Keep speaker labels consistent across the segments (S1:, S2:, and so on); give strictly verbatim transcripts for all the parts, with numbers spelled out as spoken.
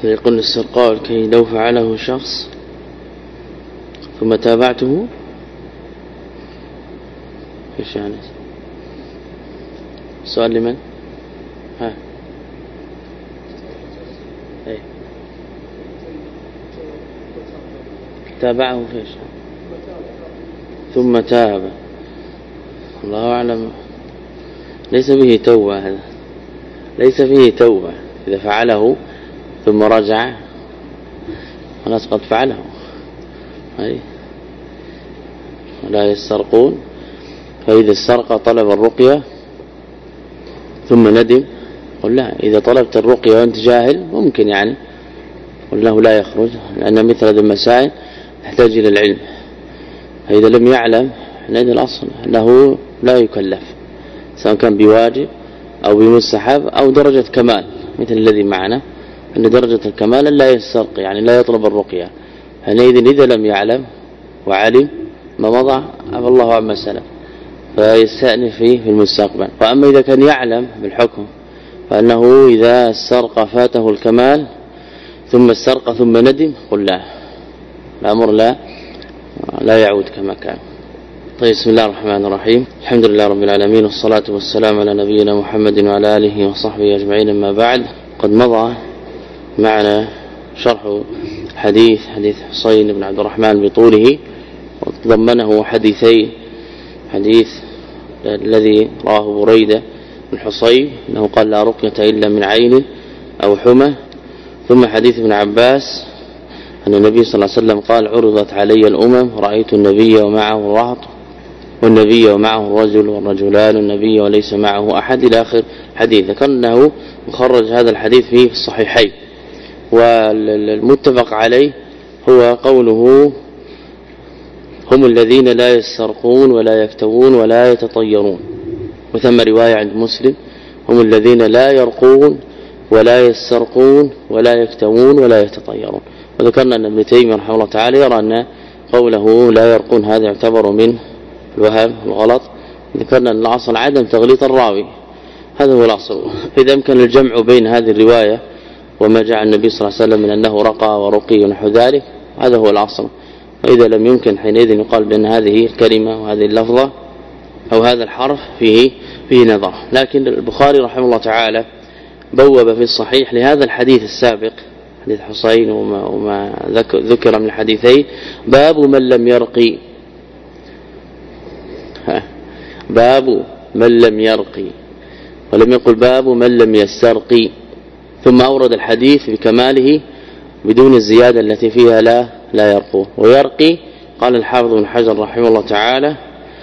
S1: يقول السرقاء كي لو فعله شخص ثم تابعته ايش يعني؟ سؤال لمن؟ ها ايه تابعه فيش ثم تاب، الله أعلم. ليس فيه توبة، هذا ليس فيه توبة. إذا فعله ثم رجع خلاص قد فعله. أي ولا يسترقون، فإذا استرق طلب الرقية ثم ندم قل لا. إذا طلبت الرقية وأنت جاهل ممكن يعني قل له لا يخرج، لأن مثل هذه المسائل تحتاج إلى العلم. فإذا لم يعلم هذا الأصل أنه لا يكلف، سواء كان بواجب أو بمستحب أو درجة كمال، مثل الذي معنا أن درجة الكمال لا يسترق يعني لا يطلب الرقية. حينئذ إذا لم يعلم وعلم ما مضى عفى الله عما سلف، فيستأنف فيه في المستقبل. وأما إذا كان يعلم بالحكم فأنه إذا استرق فاته الكمال ثم استرق ثم ندم قل لا، الأمر لا لا يعود كما كان. طيب، بسم الله الرحمن الرحيم، الحمد لله رب العالمين، والصلاة والسلام على نبينا محمد وعلى آله وصحبه أجمعين. أما بعد، قد مضى معنا شرح حديث حديث حسين بن عبد الرحمن بطوله، وتضمنه حديثي: حديث الذي رواه بريدة بن حصيب أنه قال لا رقية إلا من عين أو حمى، ثم حديث ابن عباس أن النبي صلى الله عليه وسلم قال عرضت علي الأمم رأيت النبي ومعه الرهط والنبي ومعه الرجل والرجلان والنبي وليس معه أحد إلى آخر حديث. ذكر أنه مخرج هذا الحديث في الصحيحين، والمتفق عليه هو قوله هم الذين لا يسترقون ولا يكتوون ولا يتطيرون. وثم رواية عند مسلم هم الذين لا يرقون ولا يسترقون ولا يكتوون ولا يتطيرون. وذكرنا أن ابن تيمية رحمه الله تعالى يرى أن قوله لا يرقون هذا يعتبر من الوهم الغلط. ذكرنا أن الأصل عدم تغليط الراوي، هذا هو الأصل. إذا أمكن الجمع بين هذه الرواية وما جاء النبي صلى الله عليه وسلم من أنه رقى ورقي ونحو ذلك، هذا هو الأصل. وإذا لم يمكن حينئذ يقال بأن هذه الكلمة وهذه اللفظة أو هذا الحرف فيه فيه نظر. لكن البخاري رحمه الله تعالى بوب في الصحيح لهذا الحديث السابق حديث حسين وما, وما ذكر من الحديثين باب من لم يرقي، باب من لم يرقي، ولم يقل باب من لم يسترقي. ثم أورد الحديث بكماله بدون الزيادة التي فيها لا لا يرقو. ويرقي قال الحافظ بن حجر رحمه الله تعالى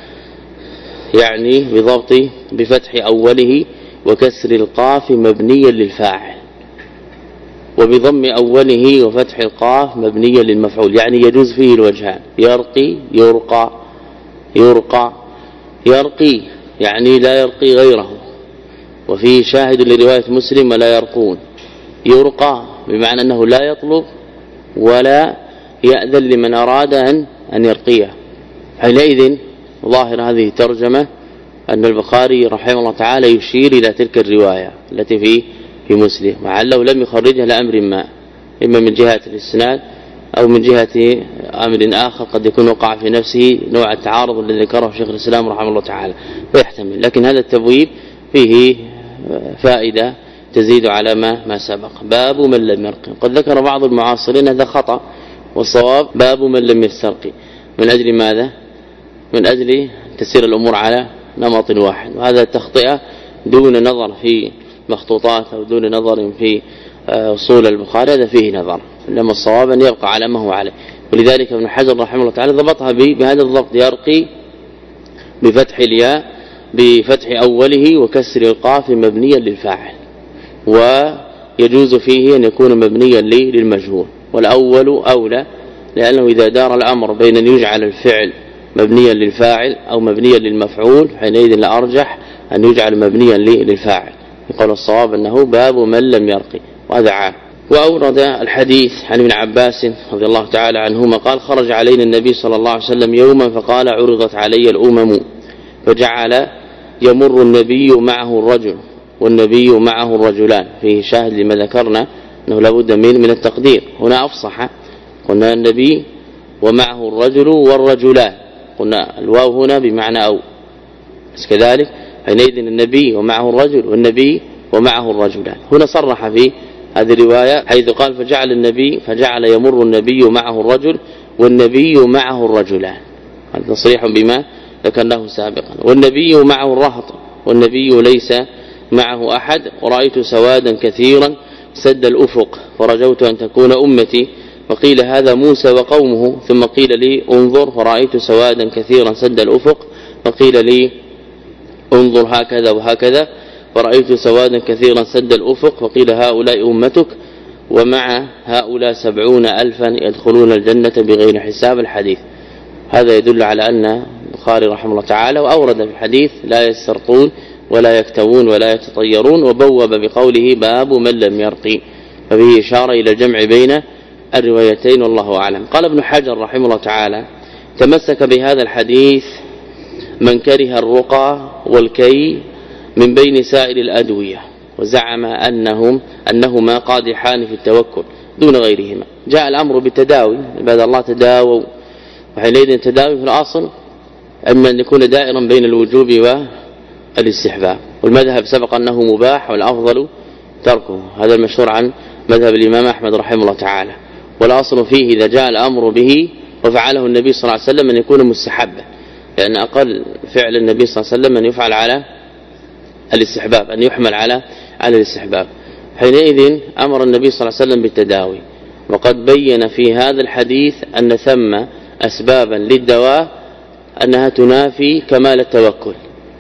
S1: يعني بضبط بفتح أوله وكسر القاف مبنيا للفاعل، وبضم أوله وفتح القاف مبنيا للمفعول، يعني يجوز فيه الوجهان: يرقي يرقى يرقى. يرقي يعني لا يرقي غيره، وفيه شاهد لرواية مسلم ولا يرقون. يرقى بمعنى أنه لا يطلب ولا يأذن لمن أراد أن أن يرقيه. حينئذ ظاهر هذه الترجمة أن البخاري رحمه الله تعالى يشير إلى تلك الرواية التي في في مسلم، وعله لم يخرجها لأمر ما، إما من جهة الإسناد أو من جهة أمر آخر قد يكون وقع في نفسه نوع التعارض الذي ذكره شيخ الإسلام رحمه الله تعالى، فيحتمل. لكن هذا التبويب فيه فائدة تزيد على ما ما سبق. باب من لم يرقي، قد ذكر بعض المعاصرين هذا خطأ، والصواب باب من لم يسترقي. من أجل ماذا؟ من أجل تسير الأمور على نمط واحد، وهذا التخطئة دون نظر في مخطوطات أو دون نظر في أصول البخاري، هذا فيه نظر، إنما الصواب أن يبقى على ما هو عليه. ولذلك ابن حجر رحمه الله تعالى ضبطها بهذا الضبط: يرقي بفتح الياء بفتح أوله وكسر القاف مبنيا للفاعل، ويجوز فيه أن يكون مبنيا للمجهول. والأول أولى، لأنه إذا دار الأمر بين أن يجعل الفعل مبنيا للفاعل أو مبنيا للمفعول حينئذ لا أرجح أن يجعل مبنيا للفاعل. يقول الصواب أنه باب من لم يرقي، وهذا عام. وأورد الحديث عن ابن عباس رضي الله تعالى عنهما قال خرج علينا النبي صلى الله عليه وسلم يوما فقال عرضت علي الأمم، فجعل يمر النبي معه الرجل والنبي معه الرجلان. فيه شاهد لما ذكرنا أنه لابد من من التقدير. هنا أفصح، قلنا النبي ومعه الرجل والرجلان، قلنا الواو هنا بمعنى أو، بس كذلك حينئذ النبي ومعه الرجل والنبي ومعه الرجلان. هنا صرح في هذه الرواية حيث قال فجعل النبي فجعل يمر النبي معه الرجل والنبي معه الرجلان، هذا تصريح بما ذكرناه سابقا. والنبي معه الرهط والنبي ليس معه أحد. ورأيت سوادا كثيرا سد الأفق فرجوت أن تكون أمتي. وقيل هذا موسى وقومه، ثم قيل لي انظر فرأيت سوادا كثيرا سد الأفق، وقيل لي انظر هكذا وهكذا فرأيت سوادا كثيرا سد الأفق، وقيل هؤلاء أمتك ومع هؤلاء سبعون ألفا يدخلون الجنة بغير حساب. الحديث هذا يدل على أن البخاري رحمه الله تعالى وأورد في الحديث لا يسترقون ولا يكتوون ولا يتطيرون، وبوب بقوله باب من لم يرقي، فبه إشارة إلى الجمع بين الروايتين والله أعلم. قال ابن حجر رحمه الله تعالى تمسك بهذا الحديث من كره الرقى والكي من بين سائر الأدوية وزعم أنهم أنهما قادحان في التوكل دون غيرهما. جاء الأمر بالتداوي، عباد الله تداووا، وحينئذ التداوي في الأصل أما أن يكون دائرا بين الوجوب والاستحباب، والمذهب سبق أنه مباح والأفضل تركه، هذا المشهور عن مذهب الإمام أحمد رحمه الله تعالى. والأصل فيه إذا جاء الأمر به وفعله النبي صلى الله عليه وسلم أن يكون مستحبا، لأن أقل فعل النبي صلى الله عليه وسلم أن يفعل على الاستحباب، أن يحمل على على الاستحباب. حينئذ أمر النبي صلى الله عليه وسلم بالتداوي، وقد بين في هذا الحديث أن ثم أسبابا للدواء أنها تنافي كمال التوكل،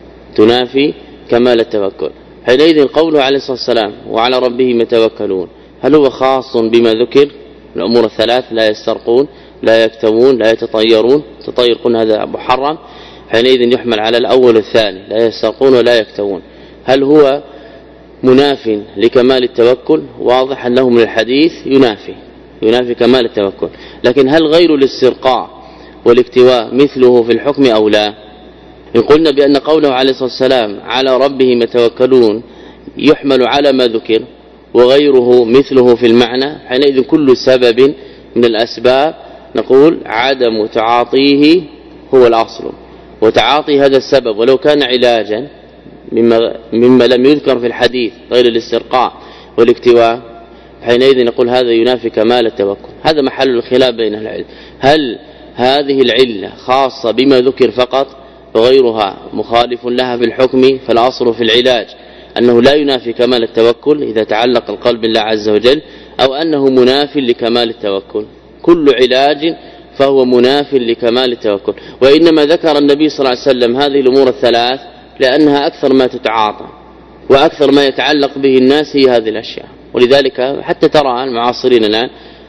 S1: تنافي كمال التوكل. حينئذ قوله عليه الصلاة والسلام وعلى ربهم يتوكلون، هل هو خاص بما ذكر الأمور الثلاث لا يسترقون لا يكتوون لا يتطيرون؟ تطير قلنا هذا محرم، حينئذ يحمل على الأول والثاني لا يسترقون ولا يكتوون. هل هو مناف لكمال التوكل؟ واضح أنه من الحديث ينافي ينافي كمال التوكل، لكن هل غير الاسترقاء والاكتواء مثله في الحكم أو لا؟ إن قلنا بأن قوله عليه الصلاة والسلام على ربهم يتوكلون يحمل على ما ذكر وغيره مثله في المعنى، حينئذ كل سبب من الأسباب نقول عدم تعاطيه هو الأصل، وتعاطي هذا السبب ولو كان علاجا مما, مما لم يذكر في الحديث غير الاسترقاء والاكتواء، حينئذ نقول هذا ينافي كمال التوكل. هذا محل الخلاف بين العلم، هل هذه العلة خاصة بما ذكر فقط وغيرها مخالف لها في الحكم؟ فالأصل في العلاج أنه لا ينافي كمال التوكل إذا تعلق القلب بالله عز وجل، أو أنه مناف لكمال التوكل. كل علاج فهو مناف لكمال التوكل، وإنما ذكر النبي صلى الله عليه وسلم هذه الأمور الثلاث لأنها أكثر ما تتعاطى وأكثر ما يتعلق به الناس هي هذه الأشياء. ولذلك حتى ترى المعاصرين الآن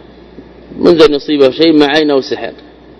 S1: منذ أن يصيبه شيء مع عين أو سحر،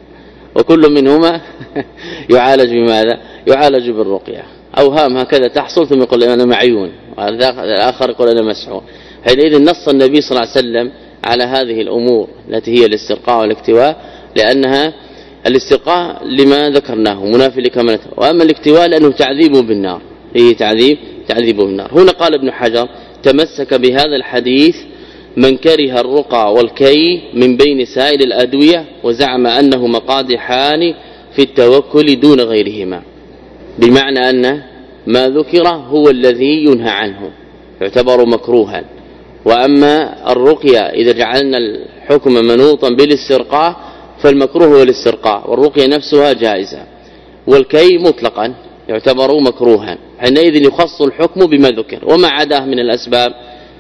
S1: وكل منهما يعالج بماذا؟ يعالج بالرقية. أوهام هكذا تحصل ثم يقول أنا معيون، والآخر يقول أنا مسحور. حينئذ نص النبي صلى الله عليه وسلم على هذه الأمور التي هي الاسترقاء والاكتواء، لأنها الاسترقاء لما ذكرناه منافي لكمالته، وأما الاكتواء لأنه تعذيب بالنار، هي تعذيب تعذيب بالنار. هنا قال ابن حجر تمسك بهذا الحديث من كره الرقى والكي من بين سائر الأدوية وزعم أنهما قادحان في التوكل دون غيرهما، بمعنى أن ما ذكر هو الذي ينهى عنه يعتبر مكروها، وأما الرقية إذا جعلنا الحكم منوطا بالاسترقاء فالمكروه هو الاسترقاء، والرقية نفسها جائزة، والكي مطلقا يعتبر مكروها. حينئذ يخص الحكم بما ذكر، وما عداه من الأسباب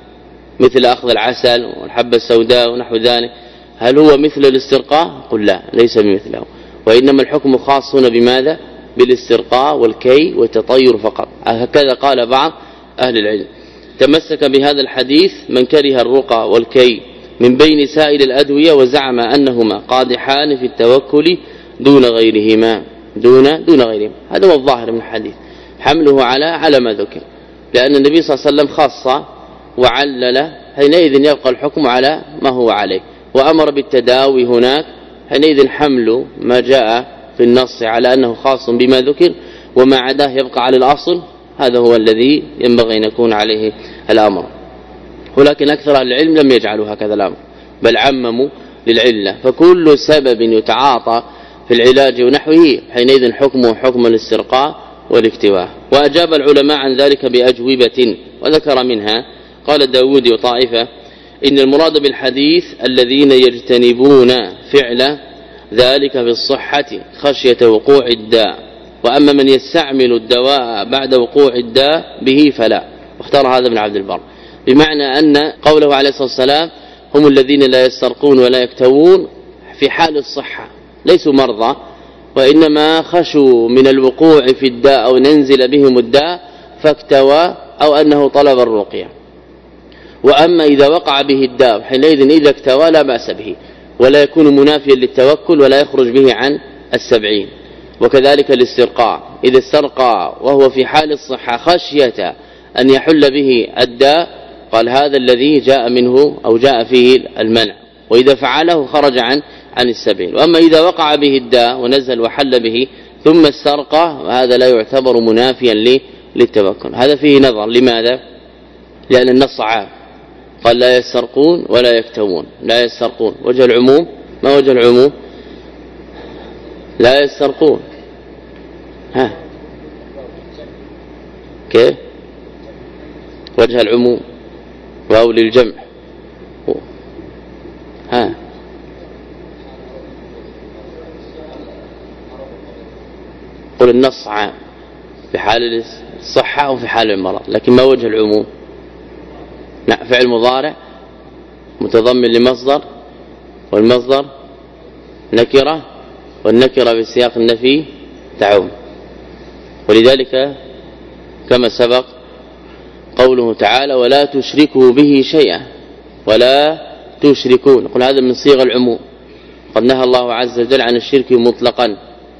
S1: مثل أخذ العسل والحبة السوداء ونحو ذلك هل هو مثل الاسترقاء؟ قل لا، ليس بمثله، وإنما الحكم خاص هنا بماذا؟ بالاسترقاء والكي والتطير فقط. هكذا قال بعض أهل العلم. تمسك بهذا الحديث من كره الرقى والكي من بين سائر الأدوية وزعم أنهما قادحان في التوكل دون غيرهما دون دون غيرهما. هذا هو الظاهر من الحديث، حمله على على ما ذكر، لأن النبي صلى الله عليه وسلم خاص وعلل، حينئذ يبقى الحكم على ما هو عليه، وأمر بالتداوي هناك، حينئذ حمل ما جاء في النص على أنه خاص بما ذكر وما عداه يبقى على الأصل. هذا هو الذي ينبغي أن يكون عليه الأمر. ولكن أكثر أهل العلم لم يجعلوا هكذا الأمر بل عمموا للعلة. فكل سبب يتعاطى في العلاج ونحوه حينئذ حكمه حكم الاسترقاء والاكتواء. وأجاب العلماء عن ذلك بأجوبة وذكر منها قال الداودي وطائفة إن المراد بالحديث الذين يجتنبون فعل ذلك في الصحة خشية وقوع الداء، وأما من يستعمل الدواء بعد وقوع الداء به فلا. واختار هذا ابن عبد البر بمعنى أن قوله عليه الصلاة والسلام هم الذين لا يسترقون ولا يكتوون في حال الصحة ليسوا مرضى وإنما خشوا من الوقوع في الداء أو ننزل بهم الداء فاكتوى أو أنه طلب الرقية. وأما إذا وقع به الداء حينئذ إذا اكتوى لا بأس به ولا يكون منافيا للتوكل ولا يخرج به عن السبعين. وكذلك الاسترقاء إذا استرقى وهو في حال الصحة خشية أن يحل به الداء قال هذا الذي جاء منه أو جاء فيه المنع، وإذا فعله خرج عن عن السبيل. وأما إذا وقع به الداء ونزل وحل به ثم استرقى هذا لا يعتبر منافيا للتوكل. هذا فيه نظر. لماذا؟ لأن النص عام قال لا يسترقون ولا يكتوون. لا يسترقون وجه العموم ما وجه العموم؟ لا يسترقون. ها كيف وجه العموم واو للجمع؟ ها قل النص عام في حال الصحة وفي حال المرض، لكن ما وجه العموم؟ نعم فعل مضارع متضمن لمصدر والمصدر نكرة والنكرة بسياق النفي تعم. ولذلك كما سبق قوله تعالى ولا تشركوا به شيئا ولا تشركون، نقول هذا من صيغ العموم. قد نهى الله عز وجل عن الشرك مطلقا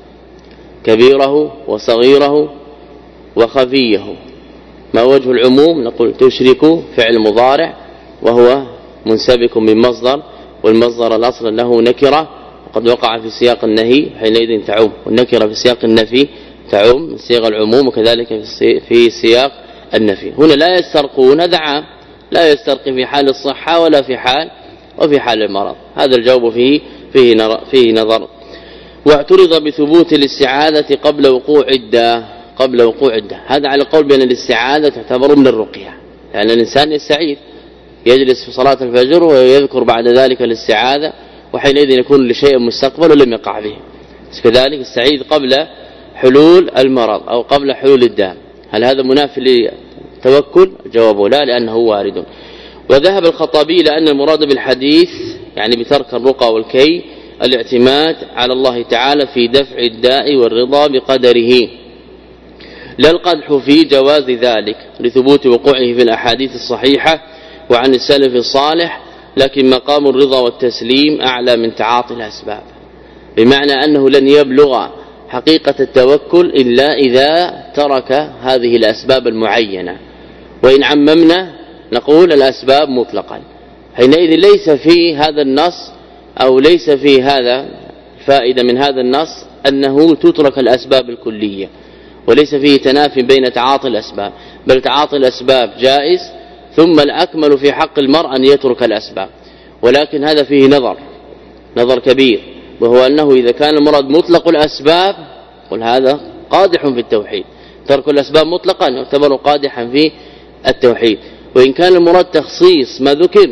S1: كبيره وصغيره وخفيه. ما وجه العموم؟ نقول تشركوا فعل مضارع وهو منسبك من مصدر والمصدر الأصل له نكرة وقد وقع في سياق النهي حينئذ تعم، والنكرة في سياق النفي تعم من صيغ العموم وكذلك في سياق النفي. هنا لا يسترقون هذا عام لا يسترقي في حال الصحة ولا في حال وفي حال المرض. هذا الجواب فيه فيه فيه نظر. واعترض بثبوت الاستعاذة قبل وقوع الداء قبل وقوع الداء. هذا على قول بأن الاستعاذة تعتبر من الرقية، لأن يعني الإنسان يستعيذ يجلس في صلاة الفجر ويذكر بعد ذلك الاستعاذة وحينئذ يكون لشيء مستقبل ولم يقع به. كذلك استعيذ قبل حلول المرض أو قبل حلول الداء. هل هذا منافي للتوكل؟ جوابه لا، لأنه وارد. وذهب الخطابي إلى أن المراد بالحديث يعني بترك الرقى والكي الاعتماد على الله تعالى في دفع الداء والرضا بقدره، لا القدح في جواز ذلك لثبوت وقوعه في الأحاديث الصحيحة وعن السلف الصالح، لكن مقام الرضا والتسليم أعلى من تعاطي الأسباب، بمعنى أنه لن يبلغ حقيقة التوكل إلا إذا ترك هذه الأسباب المعينة. وإن عممنا نقول الأسباب مطلقا، حينئذ ليس في هذا النص أو ليس في هذا فائدة من هذا النص أنه تترك الأسباب الكلية، وليس فيه تنافي بين تعاطي الأسباب، بل تعاطي الأسباب جائز، ثم الأكمل في حق المرء أن يترك الأسباب. ولكن هذا فيه نظر نظر كبير، وهو أنه إذا كان المراد مطلق الأسباب قل هذا قادح في التوحيد. ترك الأسباب مطلقا يعتبر قادحا في التوحيد. وإن كان المراد تخصيص ما ذكر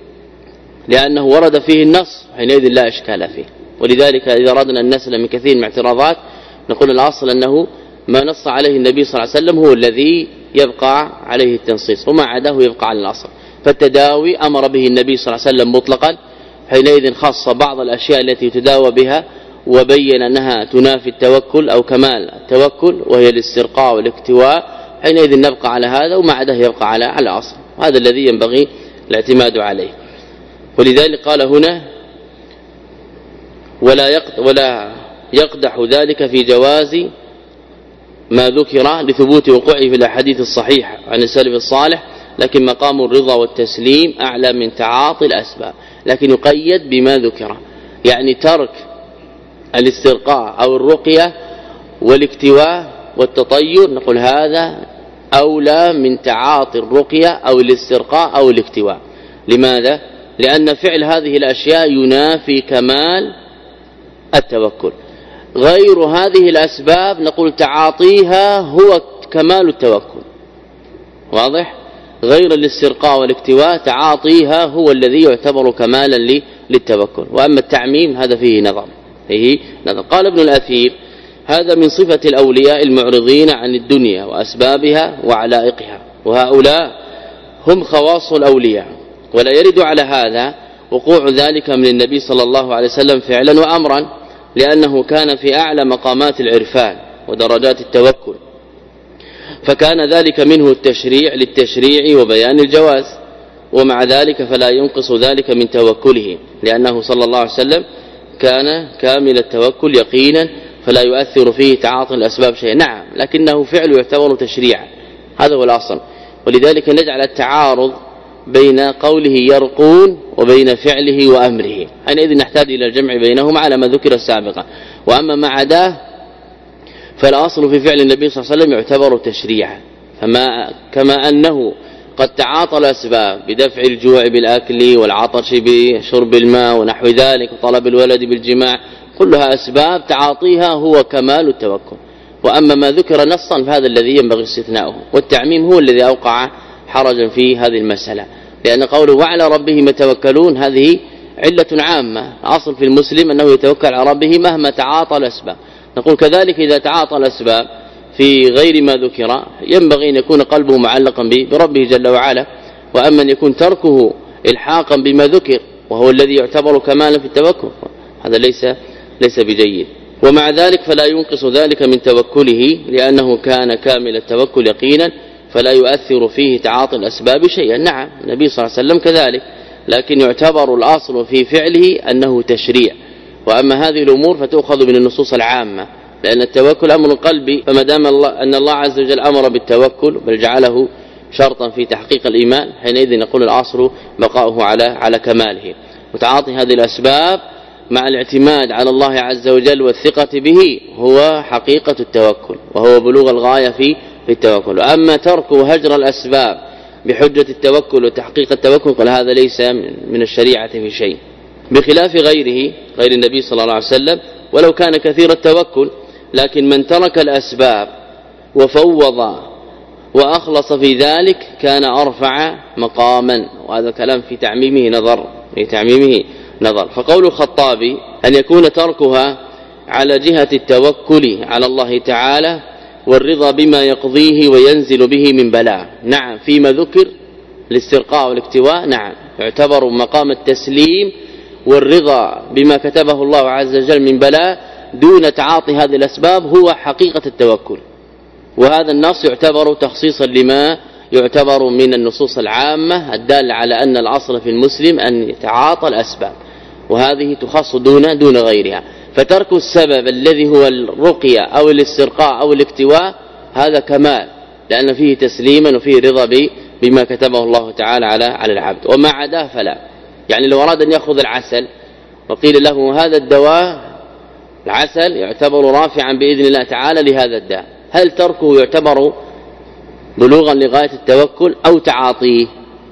S1: لأنه ورد فيه النص حينئذ لا إشكال فيه. ولذلك إذا أردنا أن نسلم من كثير من اعتراضات نقول الأصل أنه ما نص عليه النبي صلى الله عليه وسلم هو الذي يبقى عليه التنصيص، وما عداه يبقى على الأصل. فالتداوي أمر به النبي صلى الله عليه وسلم مطلقا، حينئذ خص بعض الأشياء التي تداوى بها وبين أنها تنافي التوكل أو كمال التوكل وهي الاسترقاء والاكتواء، حينئذ نبقى على هذا وما عداه يبقى على على الأصل. هذا الذي ينبغي الاعتماد عليه. ولذلك قال هنا ولا ولا يقدح ذلك في جواز ما ذكر لثبوت وقوعه في الأحاديث الصحيحة عن السلف الصالح، لكن مقام الرضا والتسليم أعلى من تعاطي الأسباب، لكن يقيد بما ذكر، يعني ترك الاسترقاء أو الرقية والاكتواء والتطير نقول هذا أولى من تعاطي الرقية أو الاسترقاء أو الاكتواء. لماذا؟ لأن فعل هذه الأشياء ينافي كمال التوكل. غير هذه الأسباب نقول تعاطيها هو كمال التوكل، واضح؟ غير الاسترقاء والاكتواء تعاطيها هو الذي يعتبر كمالا للتوكل. وأما التعميم هذا فيه نظر فيه نظر. قال ابن الأثير: هذا من صفة الأولياء المعرضين عن الدنيا وأسبابها وعلائقها، وهؤلاء هم خواص الأولياء، ولا يرد على هذا وقوع ذلك من النبي صلى الله عليه وسلم فعلا وأمرا، لأنه كان في أعلى مقامات العرفان ودرجات التوكل، فكان ذلك منه التشريع للتشريع وبيان الجواز، ومع ذلك فلا ينقص ذلك من توكله، لأنه صلى الله عليه وسلم كان كامل التوكل يقينا، فلا يؤثر فيه تعاطي الأسباب شيئا. نعم، لكنه فعل يعتبر تشريعا، هذا هو الأصل. ولذلك نجعل التعارض بين قوله يرقون وبين فعله وأمره، حينئذ نحتاج إلى الجمع بينهما على ما ذكر سابقا. وأما ما عداه فالأصل في فعل النبي صلى الله عليه وسلم يعتبر تشريعا، فما كما أنه قد تعاطى الأسباب بدفع الجوع بالأكل والعطش بشرب الماء ونحو ذلك وطلب الولد بالجماع، كلها أسباب تعاطيها هو كمال التوكل. وأما ما ذكر نصا فهذا الذي ينبغي استثناؤه، والتعميم هو الذي أوقع حرجا في هذه المسألة، لأن قوله وعلى ربهم يتوكلون هذه علة عامة. أصل في المسلم أنه يتوكل على ربه مهما تعاطى الأسباب. نقول كذلك إذا تعاطى الأسباب في غير ما ذكر ينبغي أن يكون قلبه معلقا بربه جل وعلا. وأما أن يكون تركه إلحاقا بما ذكر وهو الذي يعتبر كمالا في التوكل هذا ليس ليس بجيد. ومع ذلك فلا ينقص ذلك من توكله، لأنه كان كامل التوكل يقينا، فلا يؤثر فيه تعاطي الأسباب شيئا. نعم، النبي صلى الله عليه وسلم كذلك، لكن يعتبر الأصل في فعله أنه تشريع. وأما هذه الأمور فتؤخذ من النصوص العامة، لأن التوكل أمر قلبي، فما دام الله أن الله عز وجل أمر بالتوكل بل جعله شرطا في تحقيق الإيمان، حينئذ نقول الأصل بقاؤه على على كماله. وتعاطي هذه الأسباب مع الاعتماد على الله عز وجل والثقة به هو حقيقة التوكل، وهو بلوغ الغاية في في التوكل. أما ترك وهجر الأسباب بحجة التوكل وتحقيق التوكل قال هذا ليس من الشريعة في شيء، بخلاف غيره غير النبي صلى الله عليه وسلم ولو كان كثير التوكل. لكن من ترك الأسباب وفوض وأخلص في ذلك كان أرفع مقاما، وهذا كلام في تعميمه نظر في تعميمه نظر. فقول الخطابي أن يكون تركها على جهة التوكل على الله تعالى والرضا بما يقضيه وينزل به من بلاء، نعم فيما ذكر الاسترقاء والاكتواء، نعم يعتبر مقام التسليم والرضا بما كتبه الله عز وجل من بلاء دون تعاطي هذه الأسباب هو حقيقة التوكل. وهذا النص يعتبر تخصيصا لما يعتبر من النصوص العامة الدالة على أن الأصل في المسلم أن يتعاطى الأسباب، وهذه تخص دون دون غيرها. فترك السبب الذي هو الرقية أو الاسترقاء أو الاكتواء هذا كمال، لأن فيه تسليما وفيه رضا بما كتبه الله تعالى على على العبد. وما عداه فلا. يعني لو أراد أن يأخذ العسل وقيل له هذا الدواء العسل يعتبر رافعا بإذن الله تعالى لهذا الداء، هل تركه يعتبر بلوغا لغاية التوكل أو تعاطيه؟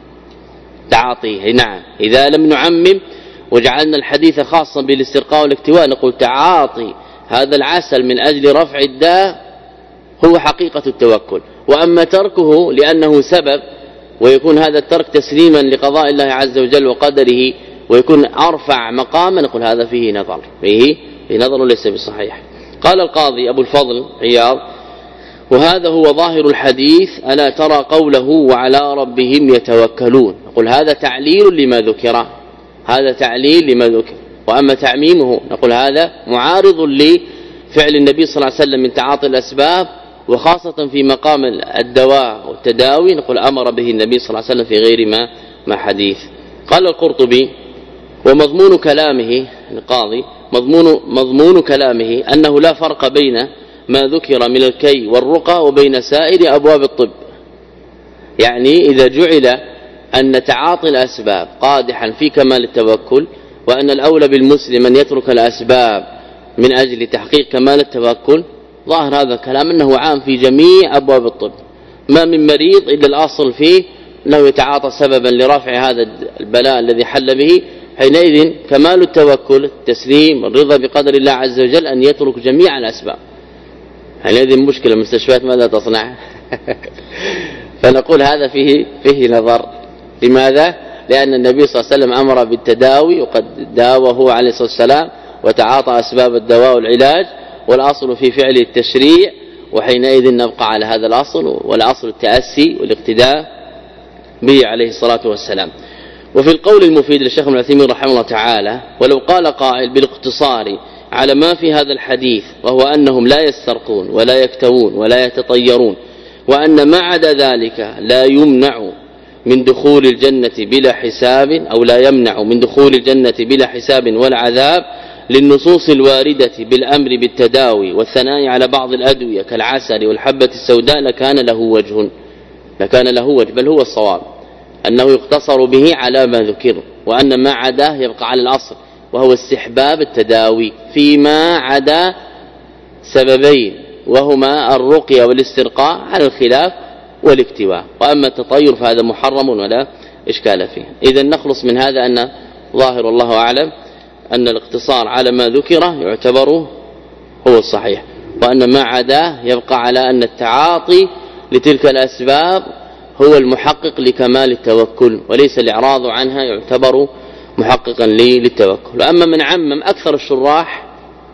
S1: تعاطيه. نعم، إذا لم نعمم وجعلنا الحديث خاصا بالاسترقاء والاكتواء نقول تعاطي هذا العسل من أجل رفع الداء هو حقيقة التوكل. وأما تركه لأنه سبب ويكون هذا الترك تسليما لقضاء الله عز وجل وقدره ويكون أرفع مقاما نقول هذا فيه نظر فيه في نظر ليس بصحيح. قال القاضي أبو الفضل عياض: وهذا هو ظاهر الحديث، ألا ترى قوله وعلى ربهم يتوكلون، نقول هذا تعليل لما ذكر، هذا تعليل لما ذكر. وأما تعميمه نقول هذا معارض لفعل النبي صلى الله عليه وسلم من تعاطي الأسباب، وخاصة في مقام الدواء والتداوي نقول أمر به النبي صلى الله عليه وسلم في غير ما ما حديث. قال القرطبي: ومضمون كلامه القاضي مضمون مضمون كلامه أنه لا فرق بين ما ذكر من الكي والرقى وبين سائر أبواب الطب. يعني إذا جعل أن تعاطي الأسباب قادحا في كمال التوكل، وأن الأولى بالمسلم أن يترك الأسباب من أجل تحقيق كمال التوكل، ظاهر هذا الكلام أنه عام في جميع أبواب الطب، ما من مريض إلا الأصل فيه أنه يتعاطى سببا لرفع هذا البلاء الذي حل به. حينئذ كمال التوكل التسليم الرضا بقدر الله عز وجل أن يترك جميع الأسباب. حينئذ مشكلة المستشفيات ماذا تصنع؟ فنقول هذا فيه فيه نظر. لماذا؟ لأن النبي صلى الله عليه وسلم أمر بالتداوي وقد داوى هو عليه الصلاة والسلام وتعاطى أسباب الدواء والعلاج، والأصل في فعل التشريع، وحينئذ نبقى على هذا الأصل، والأصل التأسي والاقتداء به عليه الصلاة والسلام. وفي القول المفيد للشيخ ابن عثيمين رحمه الله تعالى: ولو قال قائل بالاقتصار على ما في هذا الحديث وهو أنهم لا يسترقون ولا يكتوون ولا يتطيرون، وأن ما عدا ذلك لا يمنع من دخول الجنة بلا حساب أو لا يمنع من دخول الجنة بلا حساب ولا عذاب للنصوص الواردة بالأمر بالتداوي والثناء على بعض الأدوية كالعسل والحبة السوداء لكان له وجه لكان له وجه بل هو الصواب أنه يقتصر به على ما ذكر، وأن ما عداه يبقى على الأصل وهو استحباب التداوي فيما عدا سببين وهما الرقية والاسترقاء على الخلاف والاكتواء، وأما التطير فهذا محرم ولا إشكال فيه. إذن نخلص من هذا أن ظاهر الله أعلم أن الاقتصار على ما ذكره يعتبر هو الصحيح، وأن ما عداه يبقى على أن التعاطي لتلك الأسباب هو المحقق لكمال التوكل، وليس الإعراض عنها يعتبر محققا للتوكل. أما من عمم أكثر الشراح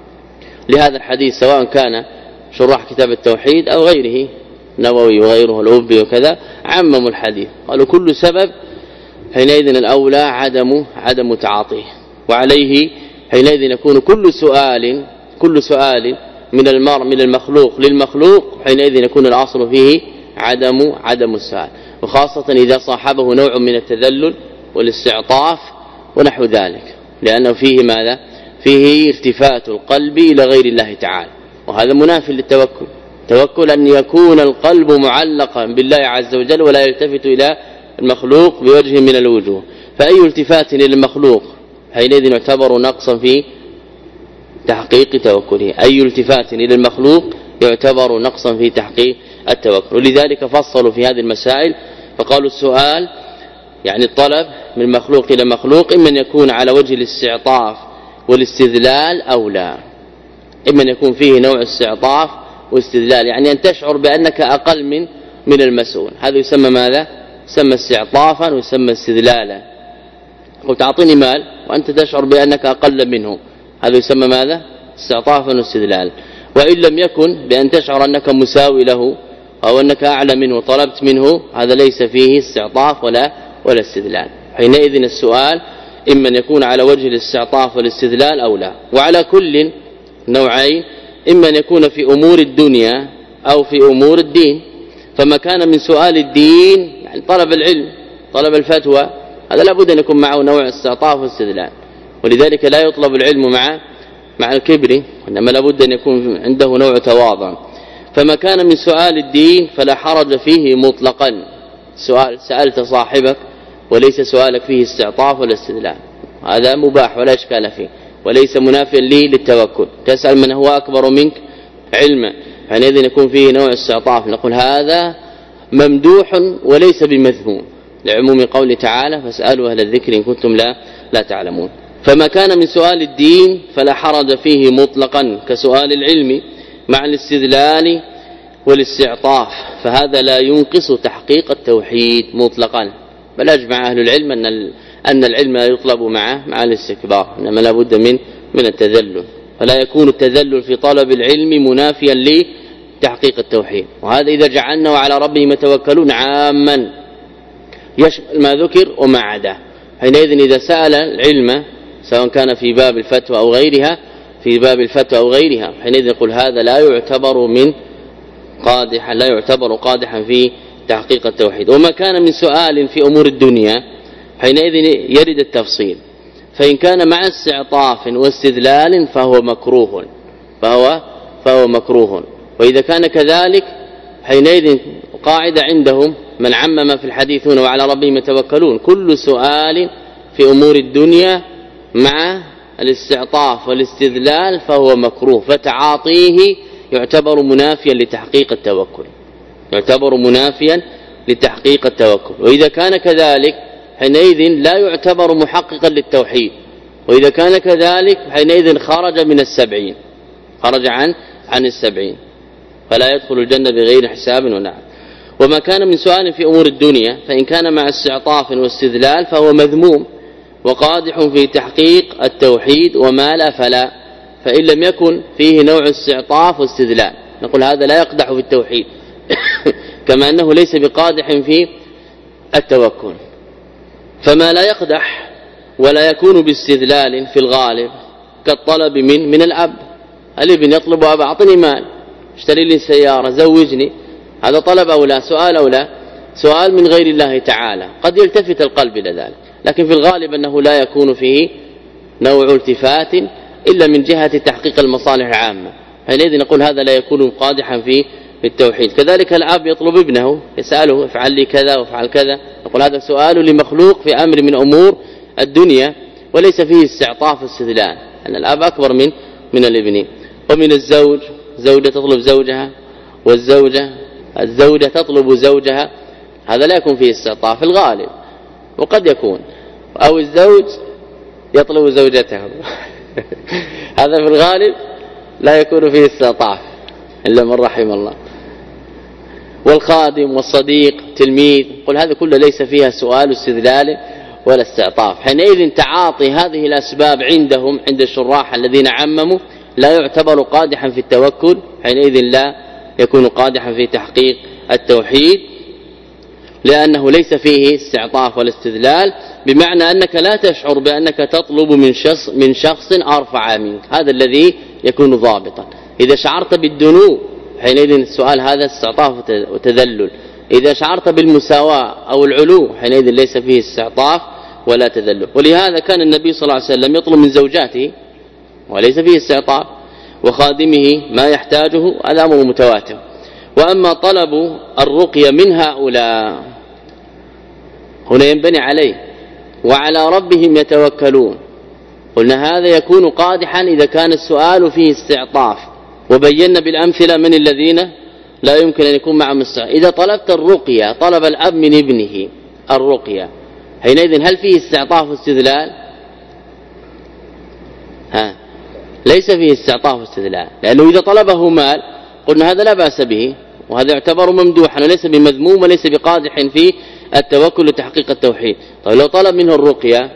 S1: لهذا الحديث سواء كان شراح كتاب التوحيد أو غيره نووي وغيره الأوبي وكذا، عمموا الحديث قالوا كل سبب حينئذ الأولى عدم عدم تعاطيه، وعليه حينئذ يكون كل سؤال كل سؤال من المرء من المخلوق للمخلوق حينئذ يكون الأصل فيه عدم عدم السؤال، وخاصة إذا صاحبه نوع من التذلل والاستعطاف ونحو ذلك، لأنه فيه ماذا؟ فيه ارتفات القلب إلى غير الله تعالى، وهذا منافي للتوكل. توكل أن يكون القلب معلقا بالله عز وجل ولا يلتفت إلى المخلوق بوجه من الوجوه، فأي التفات إلى المخلوق حينئذ يعتبر نقصا في تحقيق توكله، أي التفات إلى المخلوق يعتبر نقصا في تحقيق التوكل. ولذلك فصلوا في هذه المسائل فقالوا السؤال يعني الطلب من مخلوق إلى مخلوق إما أن يكون على وجه الاستعطاف والاستذلال أو لا، إما أن يكون فيه نوع استعطاف واستذلال، يعني أن تشعر بأنك أقل من من المسؤول، هذا يسمى ماذا؟ يسمى استعطافا ويسمى استذلالا. قلت أعطيني مال وأنت تشعر بأنك أقل منه، هذا يسمى ماذا؟ استعطافا واستذلالا. وإن لم يكن بأن تشعر أنك مساوي له أو أنك أعلى منه وطلبت منه، هذا ليس فيه استعطاف ولا ولا استذلال. حينئذ السؤال إما أن يكون على وجه الاستعطاف والاستذلال أو لا، وعلى كل نوعين إما أن يكون في أمور الدنيا أو في أمور الدين. فما كان من سؤال الدين يعني طلب العلم طلب الفتوى، هذا لابد أن يكون معه نوع استعطاف واستذلال، ولذلك لا يطلب العلم مع مع الكبر، وإنما لابد أن يكون عنده نوع تواضع. فما كان من سؤال الدين فلا حرج فيه مطلقا، سؤال سألت صاحبك وليس سؤالك فيه استعطاف ولا استدلال، هذا مباح ولا إشكال فيه وليس منافيا لي للتوكل. تسأل من هو أكبر منك علما حينئذ يكون فيه نوع استعطاف، نقول هذا ممدوح وليس بمذموم لعموم قوله تعالى فاسألوا أهل الذكر إن كنتم لا لا تعلمون. فما كان من سؤال الدين فلا حرج فيه مطلقا كسؤال العلم مع الاستدلال والاستعطاف، فهذا لا ينقص تحقيق التوحيد مطلقا، بل أجمع أهل العلم أن أن العلم لا يطلب معه مع الاستكبار، إنما لا بد من من التذلل، فلا يكون التذلل في طلب العلم منافيا لتحقيق التوحيد. وهذا إذا جعلنا على ربهم يتوكلون عاما يشمل ما ذكر وما عداه. حينئذ إذا سأل العلم سواء كان في باب الفتوى أو غيرها في باب الفتوى أو غيرها حينئذ يقول هذا لا يعتبر من قادحا لا يعتبر قادحا في تحقيق التوحيد. وما كان من سؤال في أمور الدنيا حينئذ يرد التفصيل، فإن كان مع استعطاف واستذلال فهو مكروه فهو فهو مكروه وإذا كان كذلك حينئذ قاعدة عندهم من عمم في الحديث هنا وعلى ربهم يتوكلون كل سؤال في أمور الدنيا مع الاستعطاف والاستذلال فهو مكروه، فتعاطيه يعتبر منافيا لتحقيق التوكل. يعتبر منافيا لتحقيق التوكل. وإذا كان كذلك حينئذ لا يعتبر محققا للتوحيد، وإذا كان كذلك حينئذ خرج من السبعين، خرج عن عن السبعين، فلا يدخل الجنة بغير حساب ونعم. وما كان من سؤال في أمور الدنيا فإن كان مع استعطاف واستدلال فهو مذموم وقادح في تحقيق التوحيد، وما لا فلا، فإن لم يكن فيه نوع استعطاف واستدلال نقول هذا لا يقدح في التوحيد كما أنه ليس بقادح في التوكل. فما لا يقدح ولا يكون باستدلال في الغالب كالطلب من من الأب، الابن يطلب أبا أعطني مال، اشتري لي سيارة، زوجني، هذا طلب أو لا؟ سؤال أو لا؟ سؤال من غير الله تعالى، قد يلتفت القلب إلى ذلك، لكن في الغالب أنه لا يكون فيه نوع التفات إلا من جهة تحقيق المصالح العامة، حينئذ نقول هذا لا يكون قادحا في التوحيد. كذلك الأب يطلب ابنه، يسأله افعل لي كذا وافعل كذا، نقول هذا سؤال لمخلوق في أمر من أمور الدنيا وليس فيه استعطاف واستدلال، أن الأب أكبر من من الابن. ومن الزوج، زوجة تطلب زوجها، والزوجة الزوجة تطلب زوجها، هذا لا يكون فيه استعطاف في الغالب، وقد يكون أو الزوج يطلب زوجته هذا في الغالب لا يكون فيه استعطاف إلا من رحم الله. والخادم والصديق تلميذ، قل هذا كله ليس فيها سؤال استدلال ولا استعطاف، حينئذ تعاطي هذه الأسباب عندهم عند الشراح الذين عمموا لا يعتبر قادحا في التوكل، حينئذ لا يكون قادحا في تحقيق التوحيد، لأنه ليس فيه استعطاف ولا استدلال، بمعنى أنك لا تشعر بأنك تطلب من شخص من شخص أرفع منك، هذا الذي يكون ضابطا. إذا شعرت بالدنو حينئذ السؤال هذا استعطاف وتذلل، إذا شعرت بالمساواة أو العلو حينئذ ليس فيه استعطاف ولا تذلل. ولهذا كان النبي صلى الله عليه وسلم يطلب من زوجاته وليس فيه استعطاف، وخادمه ما يحتاجه، هذا أمر متواتر. وأما طلب الرقية من هؤلاء هنا ينبني عليه وعلى ربهم يتوكلون، قلنا هذا يكون قادحا إذا كان السؤال فيه استعطاف، وبينا بالأمثلة من الذين لا يمكن أن يكون معهم استعطاف. إذا طلبت الرقية، طلب الأب من ابنه الرقية، حينئذ هل فيه استعطاف واستدلال؟ ها ليس فيه استعطاف واستدلال، لأنه إذا طلبه مال قلنا هذا لا بأس به، وهذا يعتبر ممدوحا وليس بمذموم وليس بقادح في التوكل لتحقيق التوحيد. طيب لو طلب منه الرقية